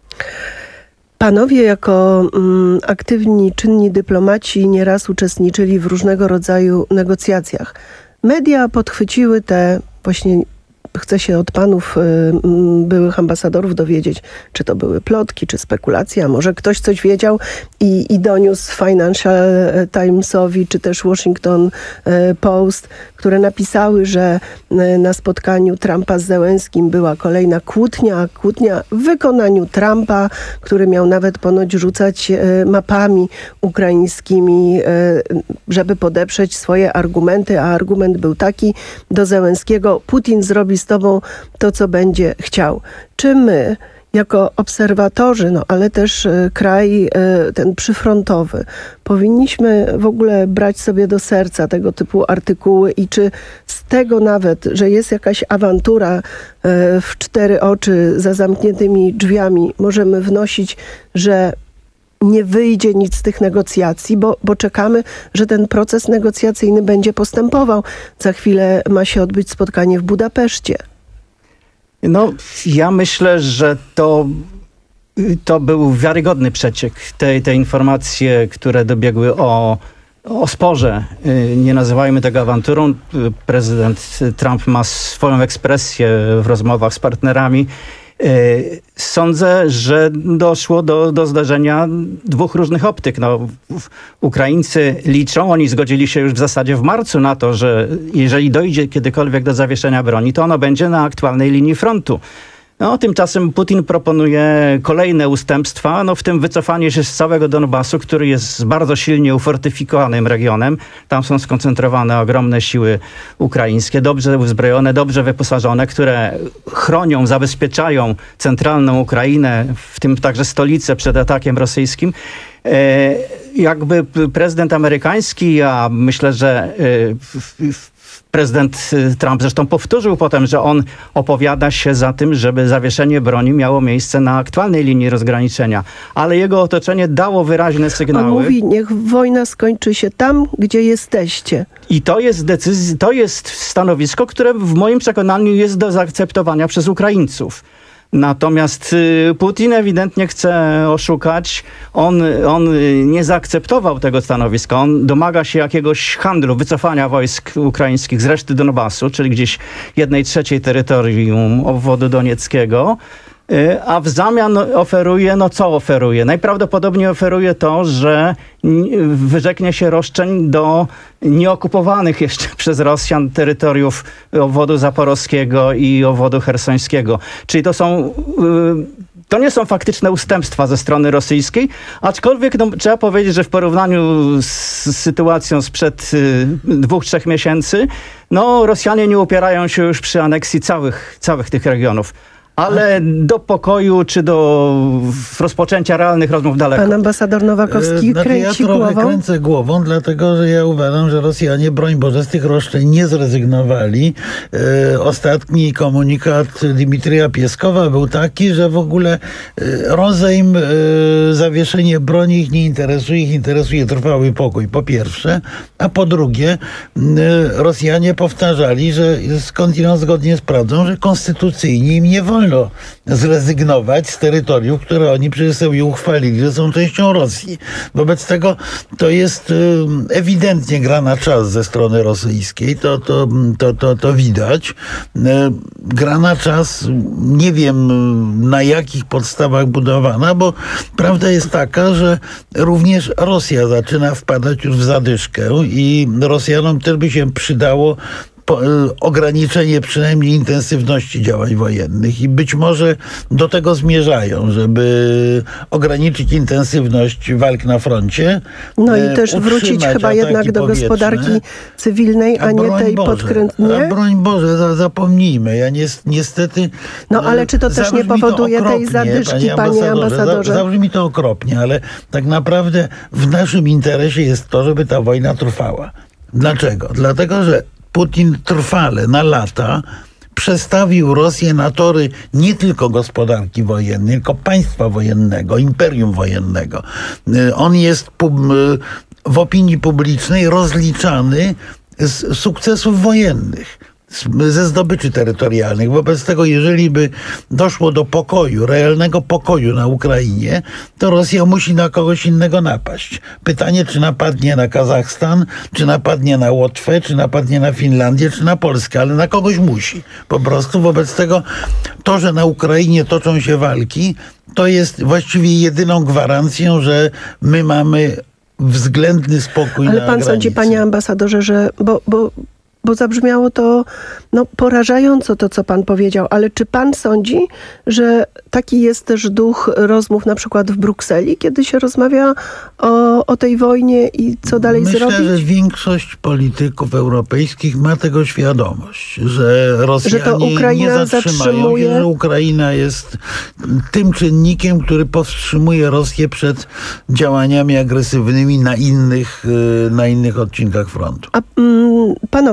Panowie jako mm, aktywni, czynni dyplomaci nieraz uczestniczyli w różnego rodzaju negocjacjach. Media podchwyciły te właśnie. Chcę się od panów y, byłych ambasadorów dowiedzieć, czy to były plotki, czy spekulacje, a może ktoś coś wiedział i, i doniósł Financial Timesowi, czy też Washington y, Post, które napisały, że y, na spotkaniu Trumpa z Zełenskim była kolejna kłótnia, kłótnia w wykonaniu Trumpa, który miał nawet ponoć rzucać y, mapami ukraińskimi, y, żeby podeprzeć swoje argumenty, a argument był taki do Zełenskiego: Putin zrobi z tobą to, co będzie chciał. Czy my, jako obserwatorzy, no ale też y, kraj y, ten przyfrontowy, powinniśmy w ogóle brać sobie do serca tego typu artykuły i czy z tego nawet, że jest jakaś awantura y, w cztery oczy za zamkniętymi drzwiami, możemy wnosić, że nie wyjdzie nic z tych negocjacji, bo, bo czekamy, że ten proces negocjacyjny będzie postępował. Za chwilę ma się odbyć spotkanie w Budapeszcie. No, ja myślę, że to, to był wiarygodny przeciek. Te, te informacje, które dobiegły o, o sporze, nie nazywajmy tego awanturą. Prezydent Trump ma swoją ekspresję w rozmowach z partnerami. Sądzę, że doszło do, do zdarzenia dwóch różnych optyk. No, Ukraińcy liczą, oni zgodzili się już w zasadzie w marcu na to, że jeżeli dojdzie kiedykolwiek do zawieszenia broni, to ono będzie na aktualnej linii frontu. No, tymczasem Putin proponuje kolejne ustępstwa, no, w tym wycofanie się z całego Donbasu, który jest bardzo silnie ufortyfikowanym regionem. Tam są skoncentrowane ogromne siły ukraińskie, dobrze uzbrojone, dobrze wyposażone, które chronią, zabezpieczają centralną Ukrainę, w tym także stolicę przed atakiem rosyjskim. E, jakby prezydent amerykański, a myślę, że e, w, w, prezydent Trump zresztą powtórzył potem, że on opowiada się za tym, żeby zawieszenie broni miało miejsce na aktualnej linii rozgraniczenia. Ale jego otoczenie dało wyraźne sygnały. On mówi, niech wojna skończy się tam, gdzie jesteście. I to jest decyzja, to jest stanowisko, które w moim przekonaniu jest do zaakceptowania przez Ukraińców. Natomiast Putin ewidentnie chce oszukać. On, on nie zaakceptował tego stanowiska. On domaga się jakiegoś handlu, wycofania wojsk ukraińskich z reszty Donbasu, czyli gdzieś jednej trzeciej terytorium obwodu donieckiego. A w zamian oferuje, no co oferuje? Najprawdopodobniej oferuje to, że wyrzeknie się roszczeń do nieokupowanych jeszcze przez Rosjan terytoriów obwodu zaporowskiego i obwodu chersońskiego. Czyli to są... To nie są faktyczne ustępstwa ze strony rosyjskiej, aczkolwiek no, trzeba powiedzieć, że w porównaniu z sytuacją sprzed y, dwóch, trzech miesięcy, no Rosjanie nie upierają się już przy aneksji całych, całych tych regionów. Ale do pokoju czy do rozpoczęcia realnych rozmów daleko. Pan ambasador Nowakowski znaczy, kręci ja trochę głową? kręcę głową, dlatego że ja uważam, że Rosjanie, broń Boże, z tych roszczeń nie zrezygnowali. E, ostatni komunikat Dmitrija Pieskowa był taki, że w ogóle e, rozejm, e, zawieszenie broni ich nie interesuje, ich interesuje trwały pokój, po pierwsze, a po drugie e, Rosjanie powtarzali, że skądinąd zgodnie z prawdą, że konstytucyjnie im nie wolno zrezygnować z terytoriów, które oni przecież sobie uchwalili, że są częścią Rosji. Wobec tego to jest ewidentnie gra na czas ze strony rosyjskiej. To, to, to, to, to widać. Gra na czas, nie wiem na jakich podstawach budowana, bo prawda jest taka, że również Rosja zaczyna wpadać już w zadyszkę i Rosjanom też by się przydało Po, ograniczenie przynajmniej intensywności działań wojennych i być może do tego zmierzają, żeby ograniczyć intensywność walk na froncie. No i też wrócić chyba jednak do powietrzne. gospodarki cywilnej, a, a nie tej podkrętnej. A broń Boże, zapomnijmy. Ja ni niestety... No ale czy to też nie powoduje tej zadyszki, panie ambasadorze? ambasadorze? Zabrzmi mi to okropnie, ale tak naprawdę w naszym interesie jest to, żeby ta wojna trwała. Dlaczego? Dlatego, że Putin trwale, na lata przestawił Rosję na tory nie tylko gospodarki wojennej, tylko państwa wojennego, imperium wojennego. On jest w opinii publicznej rozliczany z sukcesów wojennych, ze zdobyczy terytorialnych. Wobec tego, jeżeli by doszło do pokoju, realnego pokoju na Ukrainie, to Rosja musi na kogoś innego napaść. Pytanie, czy napadnie na Kazachstan, czy napadnie na Łotwę, czy napadnie na Finlandię, czy na Polskę, ale na kogoś musi. Po prostu wobec tego to, że na Ukrainie toczą się walki, to jest właściwie jedyną gwarancją, że my mamy względny spokój na Ale pan granicy. sądzi, panie ambasadorze, że... Bo, bo... Bo zabrzmiało to no, porażająco to, co pan powiedział. Ale czy pan sądzi, że taki jest też duch rozmów na przykład w Brukseli, kiedy się rozmawia o, o tej wojnie i co dalej Myślę, zrobić? Myślę, że większość polityków europejskich ma tego świadomość, że Rosjanie że to Ukraina nie zatrzymają zatrzymuje... się, że Ukraina jest tym czynnikiem, który powstrzymuje Rosję przed działaniami agresywnymi na innych, na innych odcinkach frontu. A mm, panowie,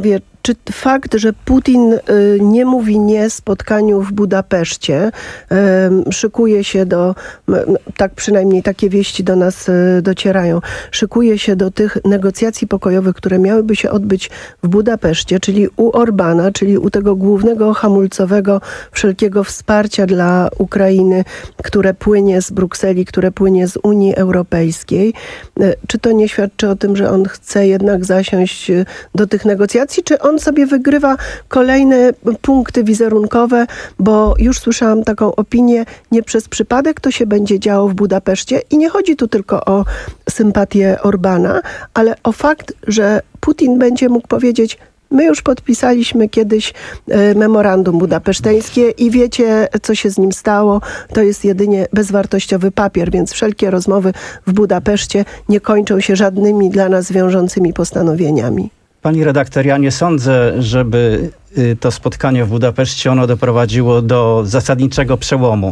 czy fakt, że Putin y, nie mówi nie spotkaniu w Budapeszcie, y, szykuje się do, no, tak przynajmniej takie wieści do nas y, docierają, szykuje się do tych negocjacji pokojowych, które miałyby się odbyć w Budapeszcie, czyli u Orbana, czyli u tego głównego hamulcowego wszelkiego wsparcia dla Ukrainy, które płynie z Brukseli, które płynie z Unii Europejskiej. Y, czy to nie świadczy o tym, że on chce jednak zasiąść y, do tych negocjacji, czy on sobie wygrywa kolejne punkty wizerunkowe, bo już słyszałam taką opinię, nie przez przypadek to się będzie działo w Budapeszcie i nie chodzi tu tylko o sympatię Orbana, ale o fakt, że Putin będzie mógł powiedzieć: my już podpisaliśmy kiedyś e, memorandum budapeszteńskie i wiecie, co się z nim stało. To jest jedynie bezwartościowy papier, więc wszelkie rozmowy w Budapeszcie nie kończą się żadnymi dla nas wiążącymi postanowieniami. Pani redaktor, ja nie sądzę, żeby to spotkanie w Budapeszcie ono doprowadziło do zasadniczego przełomu.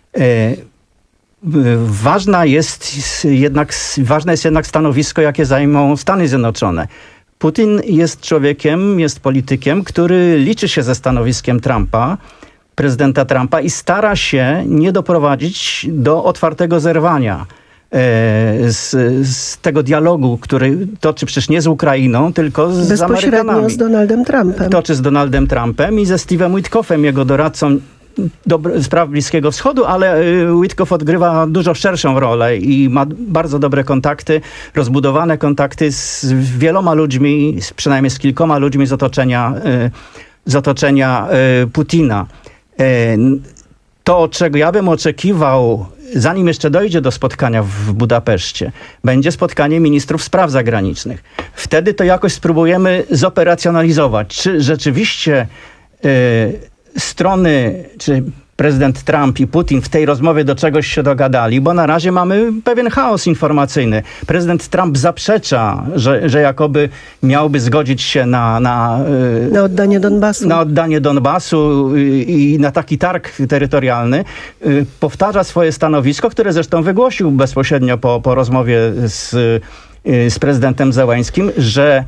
Ważna jest jednak, ważne jest jednak stanowisko, jakie zajmą Stany Zjednoczone. Putin jest człowiekiem, jest politykiem, który liczy się ze stanowiskiem Trumpa, prezydenta Trumpa i stara się nie doprowadzić do otwartego zerwania Z, z tego dialogu, który toczy przecież nie z Ukrainą, tylko z, z Amerykanami. Bezpośrednio z Donaldem Trumpem. Toczy z Donaldem Trumpem i ze Steve'em Witkoffem, jego doradcą do spraw Bliskiego Wschodu, ale Witkoff odgrywa dużo szerszą rolę i ma bardzo dobre kontakty, rozbudowane kontakty z wieloma ludźmi, przynajmniej z kilkoma ludźmi z otoczenia, z otoczenia Putina. To, czego ja bym oczekiwał, zanim jeszcze dojdzie do spotkania w Budapeszcie, będzie spotkanie ministrów spraw zagranicznych. Wtedy to jakoś spróbujemy zoperacjonalizować, czy rzeczywiście y, strony, czy prezydent Trump i Putin w tej rozmowie do czegoś się dogadali, bo na razie mamy pewien chaos informacyjny. Prezydent Trump zaprzecza, że, że jakoby miałby zgodzić się na... Na, na oddanie Donbasu. Na oddanie Donbasu i, i na taki targ terytorialny. Powtarza swoje stanowisko, które zresztą wygłosił bezpośrednio po, po rozmowie z, z prezydentem Zełenskim, że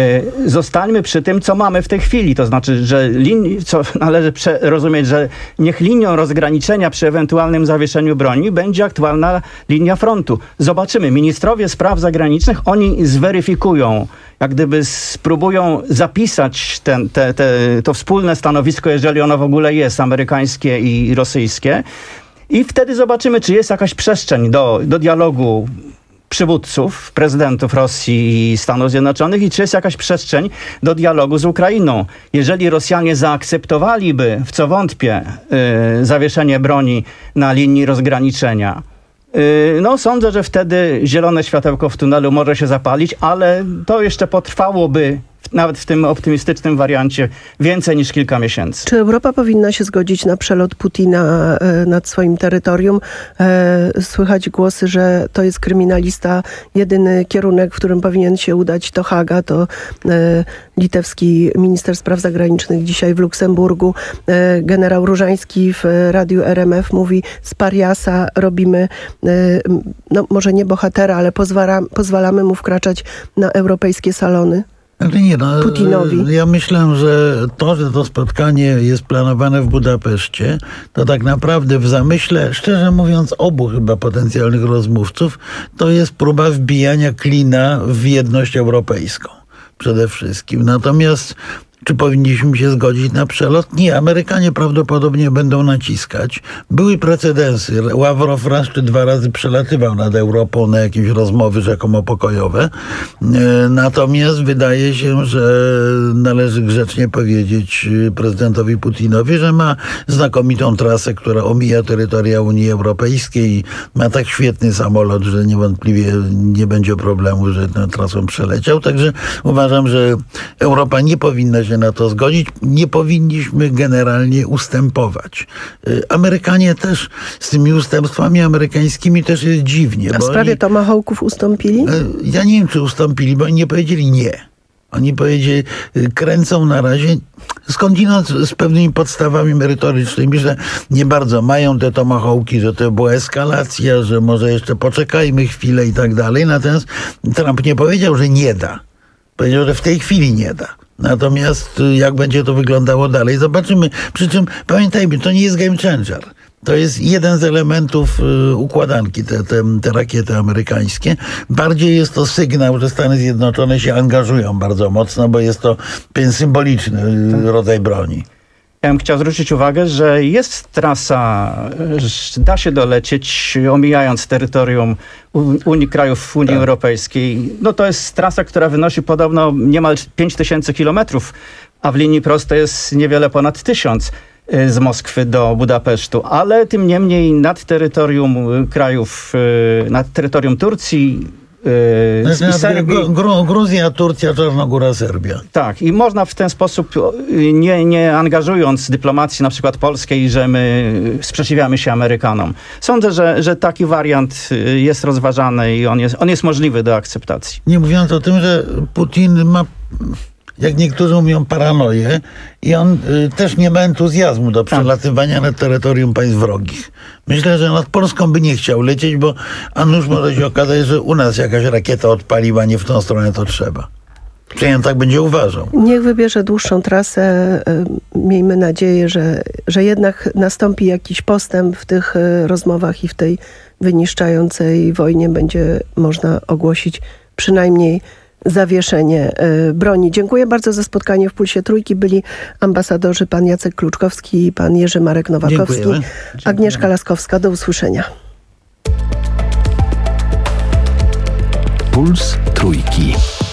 zostańmy przy tym, co mamy w tej chwili. To znaczy, że lin- co należy prze- rozumieć, że niech linią rozgraniczenia przy ewentualnym zawieszeniu broni będzie aktualna linia frontu. Zobaczymy. Ministrowie spraw zagranicznych, oni zweryfikują, jak gdyby spróbują zapisać ten, te, te, to wspólne stanowisko, jeżeli ono w ogóle jest, amerykańskie i rosyjskie. I wtedy zobaczymy, czy jest jakaś przestrzeń do, do dialogu przywódców, prezydentów Rosji i Stanów Zjednoczonych i czy jest jakaś przestrzeń do dialogu z Ukrainą. Jeżeli Rosjanie zaakceptowaliby, w co wątpię, yy, zawieszenie broni na linii rozgraniczenia, yy, no sądzę, że wtedy zielone światełko w tunelu może się zapalić, ale to jeszcze potrwałoby nawet w tym optymistycznym wariancie więcej niż kilka miesięcy. Czy Europa powinna się zgodzić na przelot Putina e, nad swoim terytorium? E, słychać głosy, że to jest kryminalista. Jedyny kierunek, w którym powinien się udać, to Haga. To e, litewski minister spraw zagranicznych dzisiaj w Luksemburgu. E, generał Różański w radiu R M F mówi: z pariasa robimy, e, no może nie bohatera, ale pozwala, pozwalamy mu wkraczać na europejskie salony. Znaczy nie, no, Putinowi. Ja myślę, że to, że to spotkanie jest planowane w Budapeszcie, to tak naprawdę w zamyśle, szczerze mówiąc, obu chyba potencjalnych rozmówców, to jest próba wbijania klina w jedność europejską przede wszystkim. Natomiast czy powinniśmy się zgodzić na przelot? Nie, Amerykanie prawdopodobnie będą naciskać. Były precedensy. Ławrow raz czy dwa razy przelatywał nad Europą na jakieś rozmowy rzekomo pokojowe. Natomiast wydaje się, że należy grzecznie powiedzieć prezydentowi Putinowi, że ma znakomitą trasę, która omija terytoria Unii Europejskiej i ma tak świetny samolot, że niewątpliwie nie będzie problemu, że tę trasą przeleciał. Także uważam, że Europa nie powinna się na to zgodzić. Nie powinniśmy generalnie ustępować. Amerykanie też z tymi ustępstwami amerykańskimi też jest dziwnie. A w sprawie oni, tomahawków ustąpili? Ja nie wiem, czy ustąpili, bo oni nie powiedzieli nie. Oni powiedzieli, kręcą na razie skądinąd z pewnymi podstawami merytorycznymi, że nie bardzo mają te tomahawki, że to była eskalacja, że może jeszcze poczekajmy chwilę i tak dalej. Natomiast Trump nie powiedział, że nie da. Powiedział, że w tej chwili nie da. Natomiast jak będzie to wyglądało dalej, zobaczymy. Przy czym pamiętajmy, to nie jest game changer. To jest jeden z elementów y, układanki, te, te, te rakiety amerykańskie. Bardziej jest to sygnał, że Stany Zjednoczone się angażują bardzo mocno, bo jest to pewien symboliczny y, rodzaj broni. Ja bym chciał zwrócić uwagę, że jest trasa, że da się dolecieć, omijając terytorium Unii, krajów Unii tak. Europejskiej. No to jest trasa, która wynosi podobno niemal pięć tysięcy kilometrów, a w linii prostej jest niewiele ponad tysiąc z Moskwy do Budapesztu. Ale tym niemniej nad terytorium krajów, nad terytorium Turcji, Yy, Serbii. Gru, Gruzja, Turcja, Czarnogóra, Serbia. Tak, i można w ten sposób, nie, nie angażując dyplomacji na przykład polskiej, że my sprzeciwiamy się Amerykanom. Sądzę, że, że taki wariant jest rozważany i on jest, on jest możliwy do akceptacji. Nie mówiąc o tym, że Putin ma, jak niektórzy mówią, paranoję i on y, też nie ma entuzjazmu do przelatywania na terytorium państw wrogich. Myślę, że nad Polską by nie chciał lecieć, bo a nuż może się okazać, że u nas jakaś rakieta odpaliła, nie w tą stronę to trzeba. Przynajmniej tak będzie uważał. Niech wybierze dłuższą trasę. Miejmy nadzieję, że, że jednak nastąpi jakiś postęp w tych rozmowach i w tej wyniszczającej wojnie będzie można ogłosić przynajmniej zawieszenie broni. Dziękuję bardzo za spotkanie w Pulsie Trójki. Byli ambasadorzy pan Jacek Kluczkowski i pan Jerzy Marek Nowakowski. Dziękujemy. Agnieszka Laskowska. Do usłyszenia. Puls Trójki.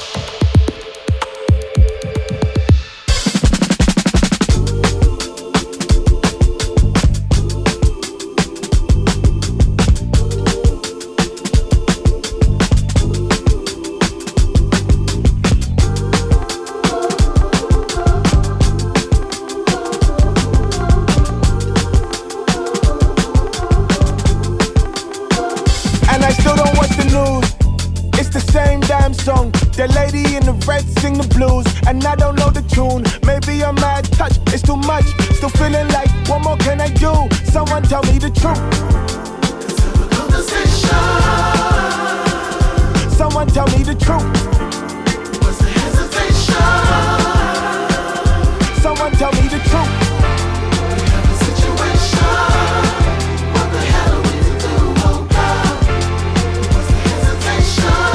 Song. The lady in the red sing the blues, and I don't know the tune. Maybe I'm mad touch, it's too much. Still feeling like, what more can I do? Someone tell me the truth. Someone tell me the truth. What's the hesitation? Someone tell me the truth. We have a situation. What the hell are we to do? Oh God. What's the hesitation?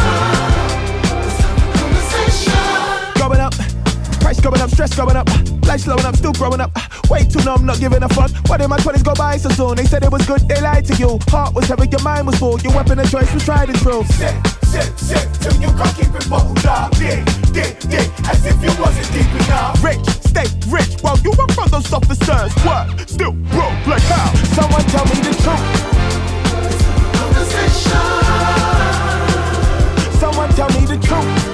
Going up, price going up, stress going up, life slowing up, still growing up. Way too numb, not giving a fuck. Why did my twenties go by so soon? They said it was good, they lied to you. Heart was heavy, your mind was full. Your weapon of choice was tried and true. Sit, sit, sit, till you can't keep it bottled up. Dig, dig, dig, as if you wasn't deep enough. Rich, stay rich, while you run from those officers. What? Still broke, like how? Someone tell me the truth. Someone tell me the truth.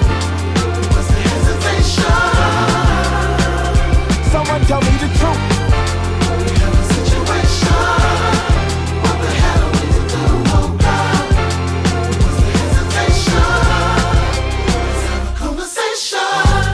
Someone tell me the truth. We have a situation. What the hell are we to do? Oh God. What's the hesitation? Let's have a conversation.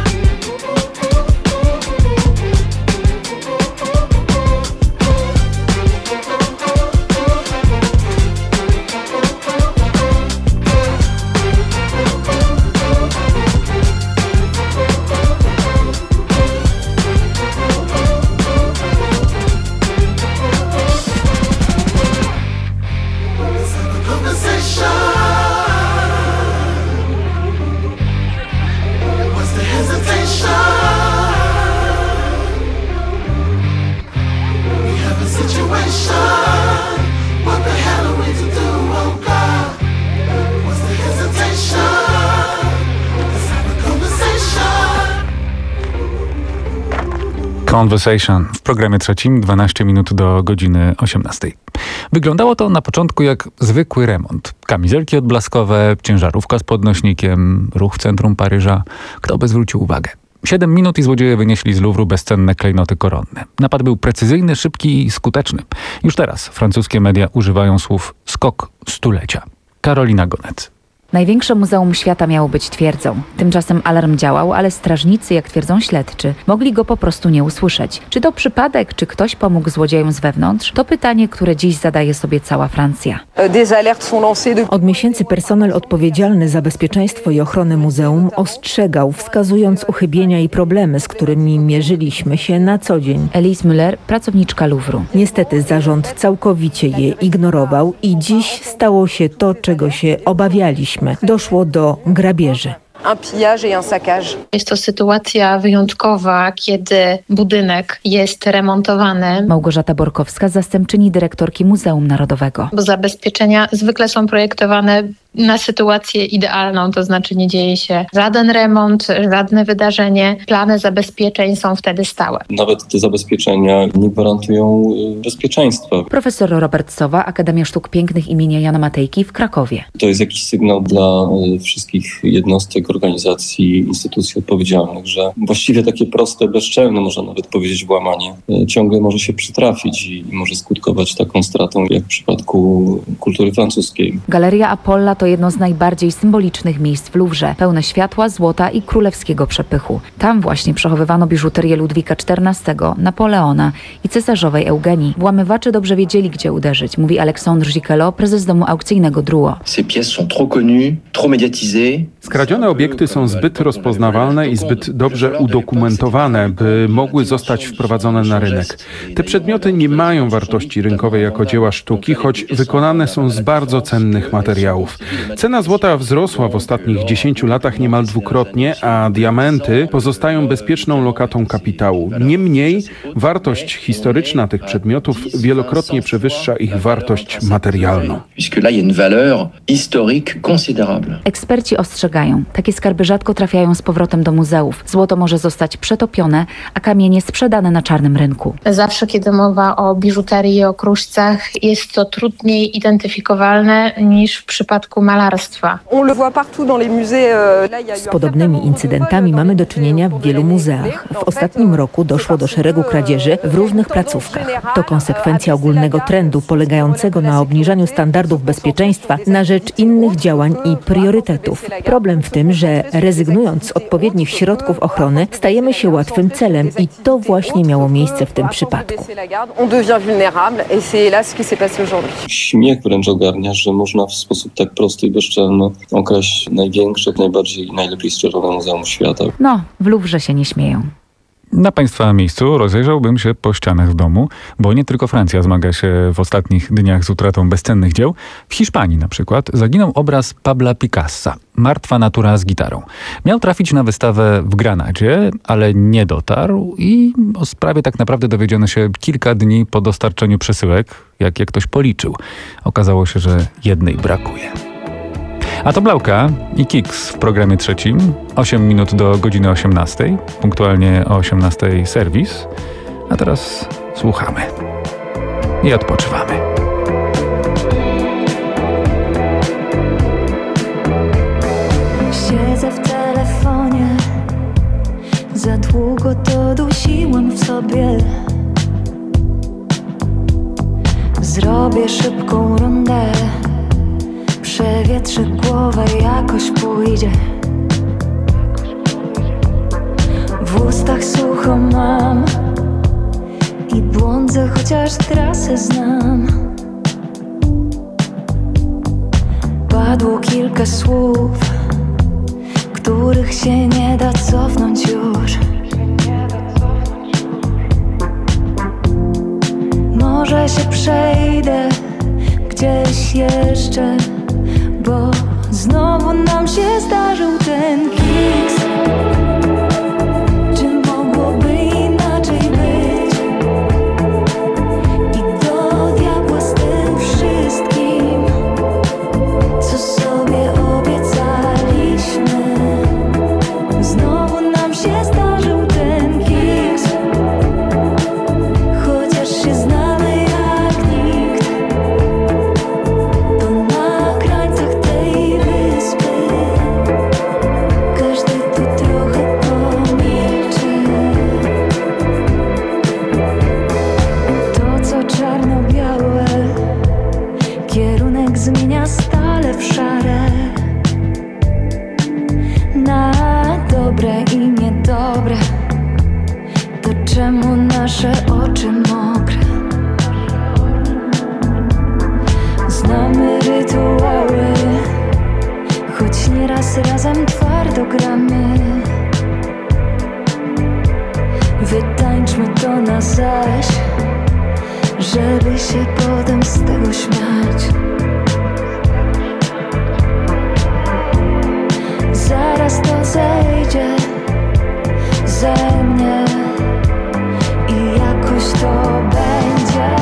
Conversation w programie trzecim, dwanaście minut do godziny osiemnastej. Wyglądało to na początku jak zwykły remont. Kamizelki odblaskowe, ciężarówka z podnośnikiem, ruch w centrum Paryża. Kto by zwrócił uwagę? Siedem minut i złodzieje wynieśli z Luwru bezcenne klejnoty koronne. Napad był precyzyjny, szybki i skuteczny. Już teraz francuskie media używają słów skok stulecia. Karolina Gonet. Największe muzeum świata miało być twierdzą. Tymczasem alarm działał, ale strażnicy, jak twierdzą śledczy, mogli go po prostu nie usłyszeć. Czy to przypadek, czy ktoś pomógł złodziejom z wewnątrz? To pytanie, które dziś zadaje sobie cała Francja. Od miesięcy personel odpowiedzialny za bezpieczeństwo i ochronę muzeum ostrzegał, wskazując uchybienia i problemy, z którymi mierzyliśmy się na co dzień. Elise Müller, pracowniczka Louvru. Niestety zarząd całkowicie je ignorował i dziś stało się to, czego się obawialiśmy. Doszło do grabieży. Jest to sytuacja wyjątkowa, kiedy budynek jest remontowany. Małgorzata Borkowska, zastępczyni dyrektorki Muzeum Narodowego. Bo zabezpieczenia zwykle są projektowane na sytuację idealną, to znaczy nie dzieje się żaden remont, żadne wydarzenie. Plany zabezpieczeń są wtedy stałe. Nawet te zabezpieczenia nie gwarantują bezpieczeństwa. Profesor Robert Sowa, Akademia Sztuk Pięknych imienia Jana Matejki w Krakowie. To jest jakiś sygnał dla wszystkich jednostek, organizacji, instytucji odpowiedzialnych, że właściwie takie proste, bezczelne, można nawet powiedzieć, włamanie ciągle może się przytrafić i może skutkować taką stratą, jak w przypadku kultury francuskiej. Galeria Apolla to jedno z najbardziej symbolicznych miejsc w Louvrze, pełne światła, złota i królewskiego przepychu. Tam właśnie przechowywano biżuterię Ludwika czternastego, Napoleona i cesarzowej Eugenii. Włamywacze dobrze wiedzieli, gdzie uderzyć, mówi Alexandre Giquelot, prezes domu aukcyjnego Drouot. Skradzione obiekty są zbyt rozpoznawalne i zbyt dobrze udokumentowane, by mogły zostać wprowadzone na rynek. Te przedmioty nie mają wartości rynkowej jako dzieła sztuki, choć wykonane są z bardzo cennych materiałów. Cena złota wzrosła w ostatnich dziesięciu latach niemal dwukrotnie, a diamenty pozostają bezpieczną lokatą kapitału. Niemniej wartość historyczna tych przedmiotów wielokrotnie przewyższa ich wartość materialną. Eksperci ostrzegają, takie skarby rzadko trafiają z powrotem do muzeów. Złoto może zostać przetopione, a kamienie sprzedane na czarnym rynku. Zawsze, kiedy mowa o biżuterii i o kruszcach, jest to trudniej identyfikowalne niż w przypadku malarstwa. Z podobnymi incydentami mamy do czynienia w wielu muzeach. W ostatnim roku doszło do szeregu kradzieży w różnych placówkach. To konsekwencja ogólnego trendu polegającego na obniżaniu standardów bezpieczeństwa na rzecz innych działań i priorytetów. Problem w tym, że rezygnując z odpowiednich środków ochrony, stajemy się łatwym celem i to właśnie miało miejsce w tym przypadku. Śmiech wręcz ogarnia, że można w sposób tak prosty i bezczelny okraść największe, najbardziej i najlepiej strzeżone muzeum świata. No, w Louvrze się nie śmieją. Na Państwa miejscu rozejrzałbym się po ścianach w domu, bo nie tylko Francja zmaga się w ostatnich dniach z utratą bezcennych dzieł. W Hiszpanii na przykład zaginął obraz Pabla Picassa, Martwa natura z gitarą. Miał trafić na wystawę w Granadzie, ale nie dotarł i o sprawie tak naprawdę dowiedziano się kilka dni po dostarczeniu przesyłek, jak je ktoś policzył. Okazało się, że jednej brakuje. A to Blauka i Kiks w programie trzecim. osiem minut do godziny osiemnastej. Punktualnie o osiemnastej serwis. A teraz słuchamy i odpoczywamy. Siedzę w telefonie, za długo to dusiłam w sobie. Zrobię szybką rundę, przewietrzę głowę, jakoś pójdzie. W ustach sucho mam i błądzę, chociaż trasę znam. Padło kilka słów, których się nie da cofnąć już. Może się przejdę gdzieś jeszcze, bo znowu nam się zdarzył ten kiks. Czy mogłoby inaczej być? I do diabła z tym wszystkim, co sobie obiecaliśmy. Znowu nam się zdarzył ten kiks, chociaż się znamy jak nikt. To na krańcach tej wyspy czemu nasze oczy mokre. Znamy rytuały, choć nieraz razem twardo gramy. Wytańczmy to na zaś, żeby się potem z tego śmiać. Zaraz to zejdzie ze mnie i jakoś to będzie.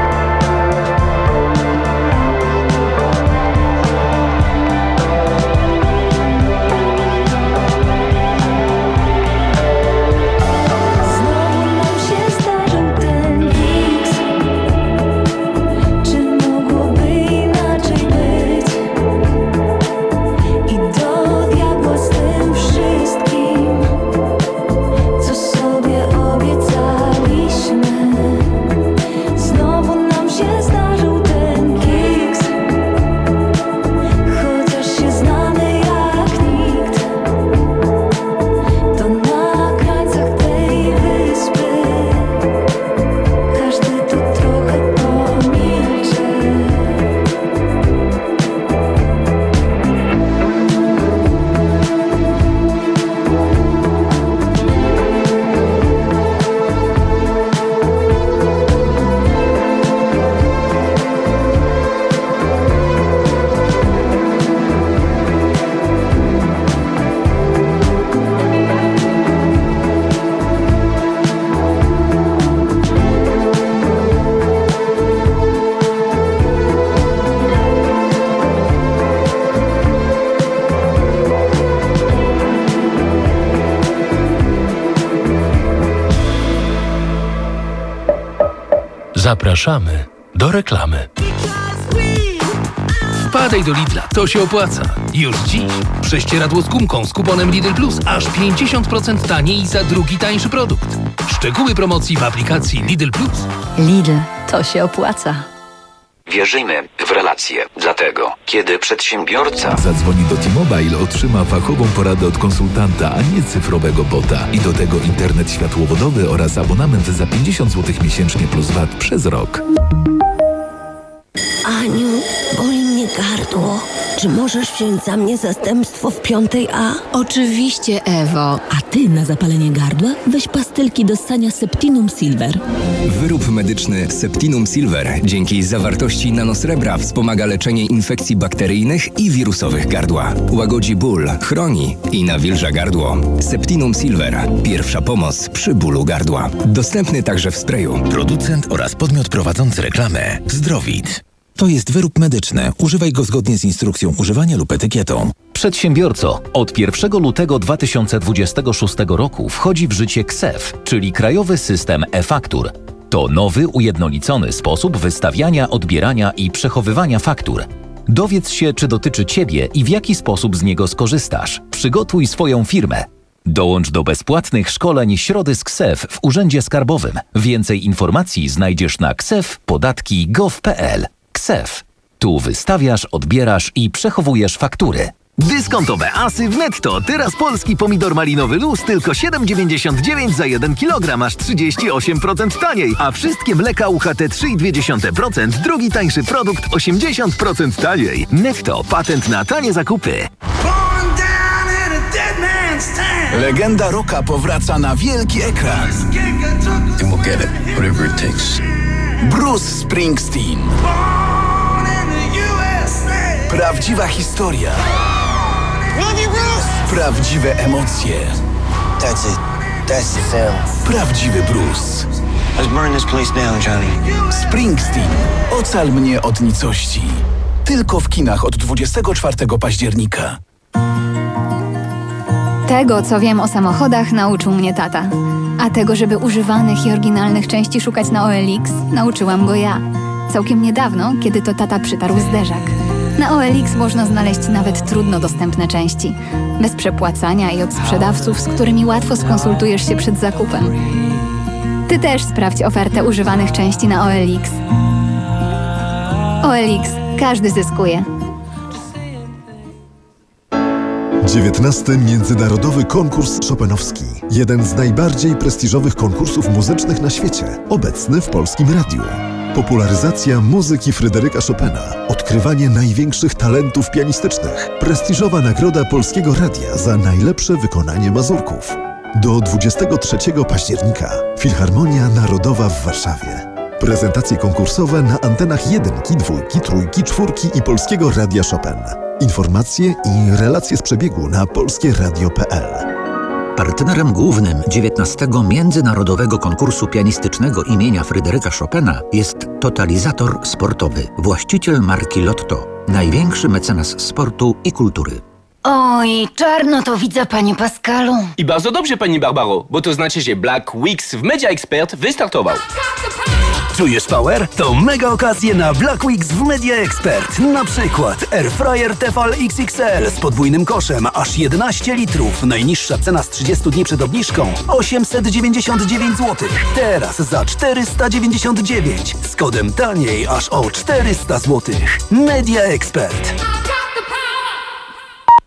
Znowu nam się zdarzył ten miks. Czy mogłoby inaczej być? I do diabła z tym wszystkim, co sobie obiecaliśmy. Znowu nam się zdarzył ten kiks, chociaż się znamy jak nikt. To na krańcach tej wyspy każdy tu trochę pomilczy. Zapraszamy do reklamy. Wpadaj do Lidla, to się opłaca. Już dziś prześcieradło z gumką z kuponem Lidl Plus aż pięćdziesiąt procent taniej za drugi tańszy produkt. Szczegóły promocji w aplikacji Lidl Plus. Lidl, to się opłaca. Wierzymy w relacje. Dlatego, kiedy przedsiębiorca Zadzwoni do T-Mobile, otrzyma fachową poradę od konsultanta, a nie cyfrowego bota. I do tego internet światłowodowy oraz abonament za pięćdziesiąt złotych miesięcznie plus V A T przez rok. Aniu, boli mnie gardło. Czy możesz wziąć za mnie zastępstwo w piątej A? Oczywiście, Ewo. A ty na zapalenie gardła weź pastylki do ssania Septinum Silver. Wyrób medyczny Septinum Silver dzięki zawartości nanosrebra wspomaga leczenie infekcji bakteryjnych i wirusowych gardła. Łagodzi ból, chroni i nawilża gardło. Septinum Silver. Pierwsza pomoc przy bólu gardła. Dostępny także w sprayu. Producent oraz podmiot prowadzący reklamę Zdrowit. To jest wyrób medyczny. Używaj go zgodnie z instrukcją używania lub etykietą. Przedsiębiorco, od pierwszego lutego dwa tysiące dwudziestego szóstego roku wchodzi w życie K S E F, czyli Krajowy System e-Faktur. To nowy, ujednolicony sposób wystawiania, odbierania i przechowywania faktur. Dowiedz się, czy dotyczy Ciebie i w jaki sposób z niego skorzystasz. Przygotuj swoją firmę. Dołącz do bezpłatnych szkoleń Środy z K S E F w Urzędzie Skarbowym. Więcej informacji znajdziesz na ksef podatki kropka gov kropka pl. K S E F. Tu wystawiasz, odbierasz i przechowujesz faktury. Dyskontowe asy w Netto. Teraz polski pomidor malinowy luz tylko siedem dziewięćdziesiąt dziewięć za jeden kilogram, aż trzydzieści osiem procent taniej. A wszystkie mleka U H T trzy przecinek dwa procent, drugi tańszy produkt osiemdziesiąt procent taniej. Netto. Patent na tanie zakupy. Legenda rocka powraca na wielki ekran. And we'll get it, whatever it takes. Bruce Springsteen. Prawdziwa historia. Prawdziwe emocje. That's it. That's the sound. Prawdziwy Bruce. Let's burn this place down, Johnny. Springsteen. Ocal mnie od nicości. Tylko w kinach od dwudziestego czwartego października. Tego, co wiem o samochodach, nauczył mnie tata. A tego, żeby używanych i oryginalnych części szukać na O L X, nauczyłam go ja. Całkiem niedawno, kiedy to tata przytarł zderzak. Na O L X można znaleźć nawet trudno dostępne części. Bez przepłacania i od sprzedawców, z którymi łatwo skonsultujesz się przed zakupem. Ty też sprawdź ofertę używanych części na O L X. O L X. Każdy zyskuje. dziewiętnasty Międzynarodowy Konkurs Chopinowski. Jeden z najbardziej prestiżowych konkursów muzycznych na świecie. Obecny w Polskim Radiu. Popularyzacja muzyki Fryderyka Chopina. Odkrywanie największych talentów pianistycznych. Prestiżowa nagroda Polskiego Radia za najlepsze wykonanie mazurków. Do dwudziestego trzeciego października. Filharmonia Narodowa w Warszawie. Prezentacje konkursowe na antenach jedynki, dwójki, trójki, czwórki i Polskiego Radia Chopin. Informacje i relacje z przebiegu na polskie radio kropka p l. Partnerem głównym dziewiętnastego Międzynarodowego Konkursu Pianistycznego imienia Fryderyka Chopina jest Totalizator Sportowy, właściciel marki Lotto, największy mecenas sportu i kultury. Oj, czarno to widzę, panie Pascalu. I bardzo dobrze, pani Barbaro, bo to znaczy, że Black Weeks w Media Expert wystartował. Czujesz power? To mega okazje na Black Weeks w Media Expert. Na przykład Airfryer Tefal X X L z podwójnym koszem, aż jedenaście litrów. Najniższa cena z trzydziestu dni przed obniżką osiemset dziewięćdziesiąt dziewięć złotych. Teraz za czterysta dziewięćdziesiąt dziewięć. Z kodem taniej aż o czterysta złotych. Media Expert.